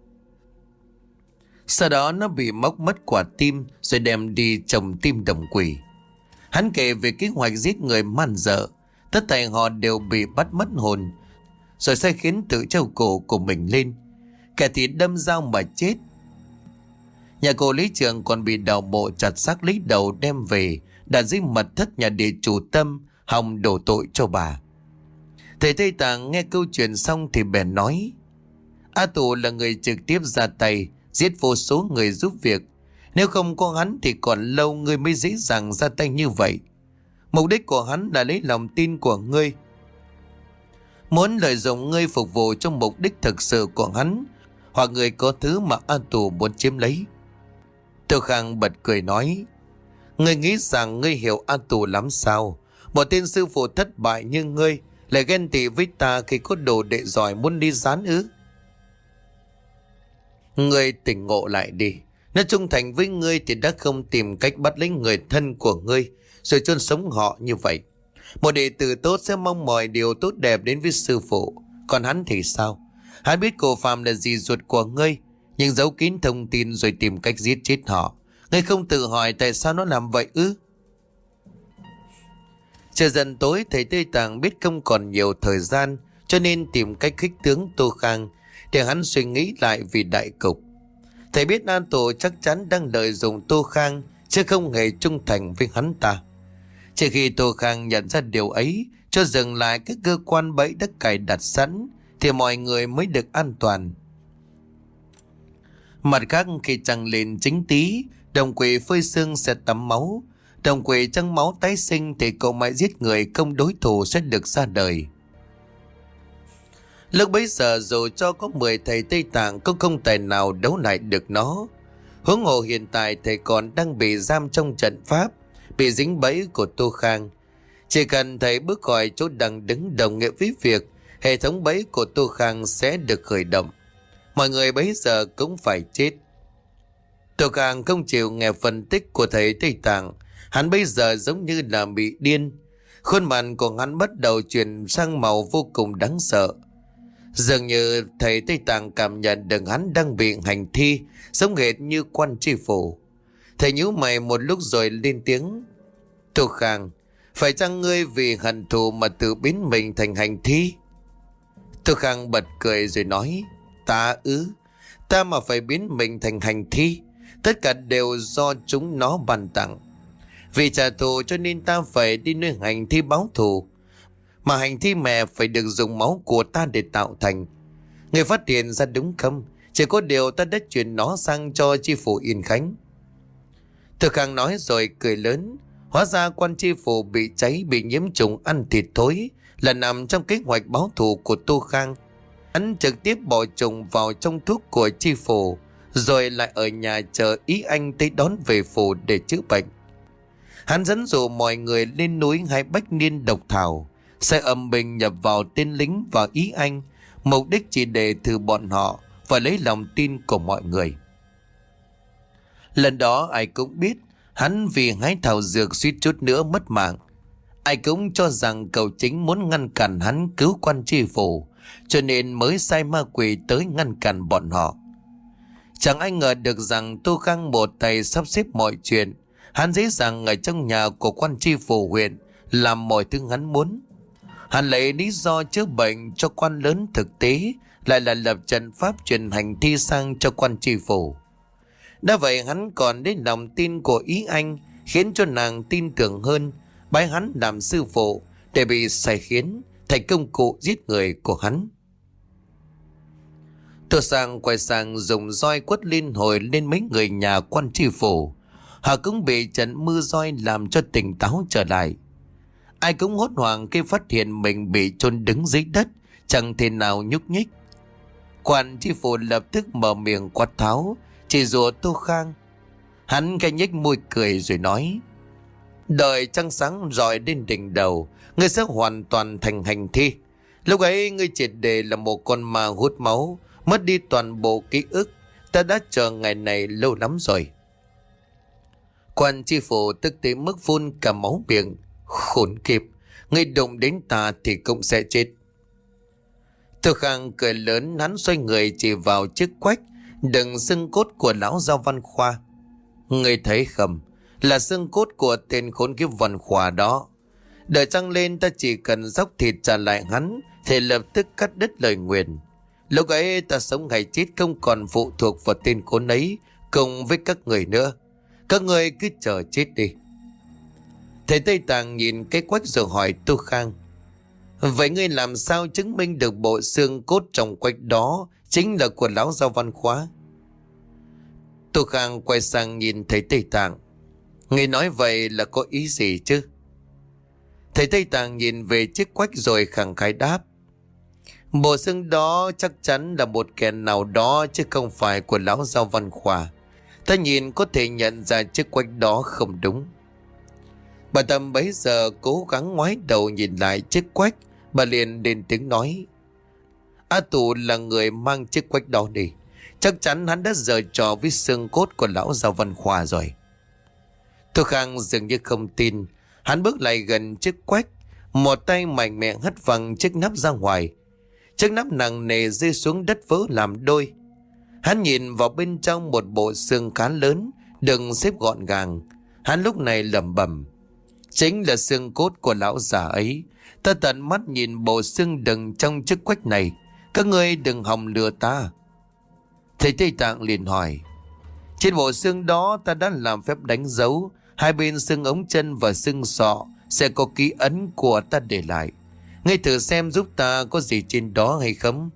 Sau đó nó bị móc mất quả tim rồi đem đi trồng tim đồng quỷ. Hắn kể về kế hoạch giết người man dợ, tất thảy họ đều bị bắt mất hồn, rồi sai khiến tự treo cổ của mình lên. Kẻ thì đâm dao mà chết. Nhà cô Lý Trường còn bị đào mộ chặt xác lấy đầu đem về đặt dưới mật thất nhà địa chủ Tâm, hòng đổ tội cho bà. Thầy Tây Tạng nghe câu chuyện xong thì bèn nói: A Tù là người trực tiếp ra tay giết vô số người giúp việc. Nếu không có hắn thì còn lâu ngươi mới dễ dàng ra tay như vậy. Mục đích của hắn là lấy lòng tin của ngươi, muốn lợi dụng ngươi phục vụ cho mục đích thực sự của hắn, hoặc người có thứ mà A Tù muốn chiếm lấy. Tô Khang bật cười nói: Ngươi nghĩ rằng ngươi hiểu A Tù lắm sao? Một tên sư phụ thất bại như ngươi Lại ghen tị với ta khi có đồ đệ giỏi muốn đi gián ư? Ngươi tỉnh ngộ lại đi. Nó trung thành với ngươi thì đã không tìm cách bắt lấy người thân của ngươi rồi chôn sống họ như vậy. Một đệ tử tốt sẽ mong mọi điều tốt đẹp đến với sư phụ. Còn hắn thì sao? Hắn biết cô Phạm là dì ruột của ngươi, nhưng giấu kín thông tin rồi tìm cách giết chết họ. Ngươi không tự hỏi tại sao nó làm vậy ư? Trời dần tối, thầy Tây Tạng biết không còn nhiều thời gian, cho nên tìm cách khích tướng Tô Khang để hắn suy nghĩ lại vì đại cục. Thầy biết An Tổ chắc chắn đang lợi dụng Tô Khang, chứ không hề trung thành với hắn ta. Chỉ khi Tô Khang nhận ra điều ấy, cho dừng lại các cơ quan bẫy đã cài đặt sẵn, thì mọi người mới được an toàn. Mặt khác, khi trăng lên chính tý, đồng quỷ phơi sương sẽ tắm máu. Đồng quỷ trăng máu tái sinh thì cậu mãi giết người công đối thủ sẽ được ra đời. Lúc bấy giờ dù cho có mười thầy Tây Tạng cũng không tài nào đấu lại được nó. Huống hồ hiện tại thầy còn đang bị giam trong trận pháp, bị dính bẫy của Tô Khang. Chỉ cần thầy bước khỏi chỗ đang đứng đồng nghĩa với việc hệ thống bẫy của Tô Khang sẽ được khởi động. Mọi người bấy giờ cũng phải chết. Tô Khang không chịu nghe phân tích của thầy Tây Tạng. Hắn bây giờ giống như là bị điên. Khuôn mặt của hắn bắt đầu chuyển sang màu vô cùng đáng sợ. Dường như thầy Tây Tạng cảm nhận được hắn đang bị hành thi, giống hệt như quan tri phủ. Thầy nhíu mày một lúc rồi lên tiếng. Tô Khang, phải chăng ngươi vì hận thù mà tự biến mình thành hành thi? Tô Khang bật cười rồi nói. Ta ư? Ta mà phải biến mình thành hành thi? Tất cả đều do chúng nó ban tặng. Vì trả thù cho nên ta phải đi nuôi hành thi báo thù. Mà hành thi mẹ phải được dùng máu của ta để tạo thành. Người phát hiện ra đúng không? Chỉ có điều ta đã chuyển nó sang cho chi phủ Yên Khánh. Thực Khang nói rồi cười lớn. Hóa ra quan chi phủ bị cháy, bị nhiễm trùng ăn thịt thối là nằm trong kế hoạch báo thù của Tô Khang. Hắn trực tiếp bỏ trùng vào trong thuốc của chi phủ, rồi lại ở nhà chờ ý anh tới đón về phủ để chữa bệnh. Hắn dẫn dụ mọi người lên núi hái bách niên độc thảo, sẽ âm binh nhập vào tên lính và ý anh, mục đích chỉ để thử bọn họ và lấy lòng tin của mọi người. Lần đó ai cũng biết hắn vì hái thảo dược suýt chút nữa mất mạng. Ai cũng cho rằng cậu chính muốn ngăn cản hắn cứu quan tri phủ, cho nên mới sai ma quỷ tới ngăn cản bọn họ. Chẳng ai ngờ được rằng Tô Khang một tay sắp xếp mọi chuyện. Hắn dễ dàng ở trong nhà của quan tri phủ huyện làm mọi thứ hắn muốn. Hắn lấy lý do chữa bệnh cho quan lớn, thực tế lại là lập trận pháp truyền hành thi sang cho quan tri phủ. Đã vậy hắn còn đến lòng tin của ý anh, khiến cho nàng tin tưởng hơn, bái hắn làm sư phụ để bị sai khiến thành công cụ giết người của hắn. Tô Sang quay sang dùng roi quất liên hồi lên mấy người nhà quan tri phủ. Họ cũng bị trận mưa roi làm cho tỉnh táo trở lại. Ai cũng hốt hoảng khi phát hiện mình bị chôn đứng dưới đất, chẳng thể nào nhúc nhích. Quan tri phủ lập tức mở miệng quát tháo, chỉ rủa Tô Khang. Hắn khẽ nhếch môi cười rồi nói. Đợi trăng sáng rọi đến đỉnh đầu, ngươi sẽ hoàn toàn thành hành thi. Lúc ấy ngươi triệt để là một con ma hút máu, mất đi toàn bộ ký ức. Ta đã chờ ngày này lâu lắm rồi. Quan tri phủ tức tới mức phun cả máu miệng. Khốn kiếp, ngươi đụng đến ta thì cũng sẽ chết. Tô Khang cười lớn, hắn xoay người chỉ vào chiếc quách đựng xương cốt của lão Giao Văn Khoa. Ngươi thấy không, là xương cốt của tên khốn kiếp Văn Khoa đó. Đợi trăng lên ta chỉ cần dốc thịt trả lại hắn thì lập tức cắt đứt lời nguyền. Lúc ấy ta sống hay chết không còn phụ thuộc vào tên khốn ấy cùng với các người nữa. Các người cứ chờ chết đi. Thầy Tây Tạng nhìn cái quách rồi hỏi Tô Khang. Vậy ngươi làm sao chứng minh được bộ xương cốt trong quách đó chính là của lão Giao Văn Khoa? Tô Khang quay sang nhìn thầy Tây Tạng. Ngươi nói vậy là có ý gì chứ? Thầy Tây Tạng nhìn về chiếc quách rồi khẳng khái đáp. Bộ xương đó chắc chắn là một kẻ nào đó chứ không phải của lão Giao Văn Khoa. Ta nhìn có thể nhận ra chiếc quách đó không đúng. Bà Tâm bấy giờ cố gắng ngoái đầu nhìn lại chiếc quách. Bà liền lên tiếng nói: A Tù là người mang chiếc quách đó đi. Chắc chắn hắn đã giở trò với xương cốt của lão Giao Văn Khoa rồi. Tô Khang dường như không tin. Hắn bước lại gần chiếc quách, một tay mạnh mẽ hất văng chiếc nắp ra ngoài. Chiếc nắp nặng nề rơi xuống đất vỡ làm đôi. Hắn nhìn vào bên trong một bộ xương khá lớn, đừng xếp gọn gàng. Hắn lúc này lẩm bẩm: chính là xương cốt của lão già ấy. Ta tận mắt nhìn bộ xương đựng trong chiếc quách này. Các ngươi đừng hòng lừa ta. Thầy Tây Tạng liền hỏi: trên bộ xương đó ta đã làm phép đánh dấu. Hai bên xương ống chân và xương sọ sẽ có ký ấn của ta để lại. Ngươi thử xem giúp ta có gì trên đó hay không.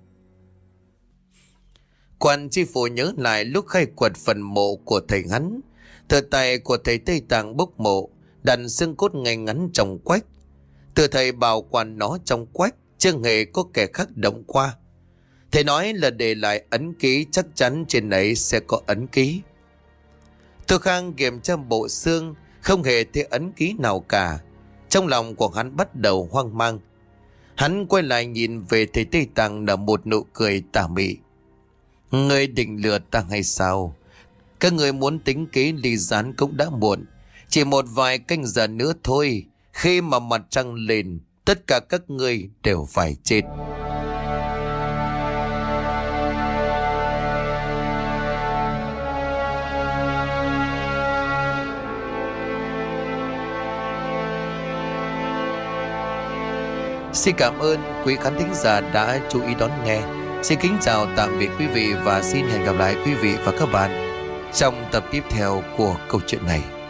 Quan tri phủ nhớ lại lúc khai quật phần mộ của thầy hắn. Từ tay của thầy Tây Tạng bốc mộ, đặt xương cốt ngay ngắn trong quách. Từ thầy bảo quản nó trong quách, chưa hề có kẻ khác động qua. Thầy nói là để lại ấn ký, chắc chắn trên ấy sẽ có ấn ký. Tô Khang kiểm tra bộ xương, không hề thấy ấn ký nào cả. Trong lòng của hắn bắt đầu hoang mang. Hắn quay lại nhìn về thầy Tây Tạng là một nụ cười tà mị. Ngươi định lừa ta hay sao? Các người muốn tính kế ly gián cũng đã muộn. Chỉ một vài canh giờ nữa thôi. Khi mà mặt trăng lên, tất cả các ngươi đều phải chết. Xin cảm ơn quý khán thính giả đã chú ý đón nghe. Xin kính chào tạm biệt quý vị và xin hẹn gặp lại quý vị và các bạn trong tập tiếp theo của câu chuyện này.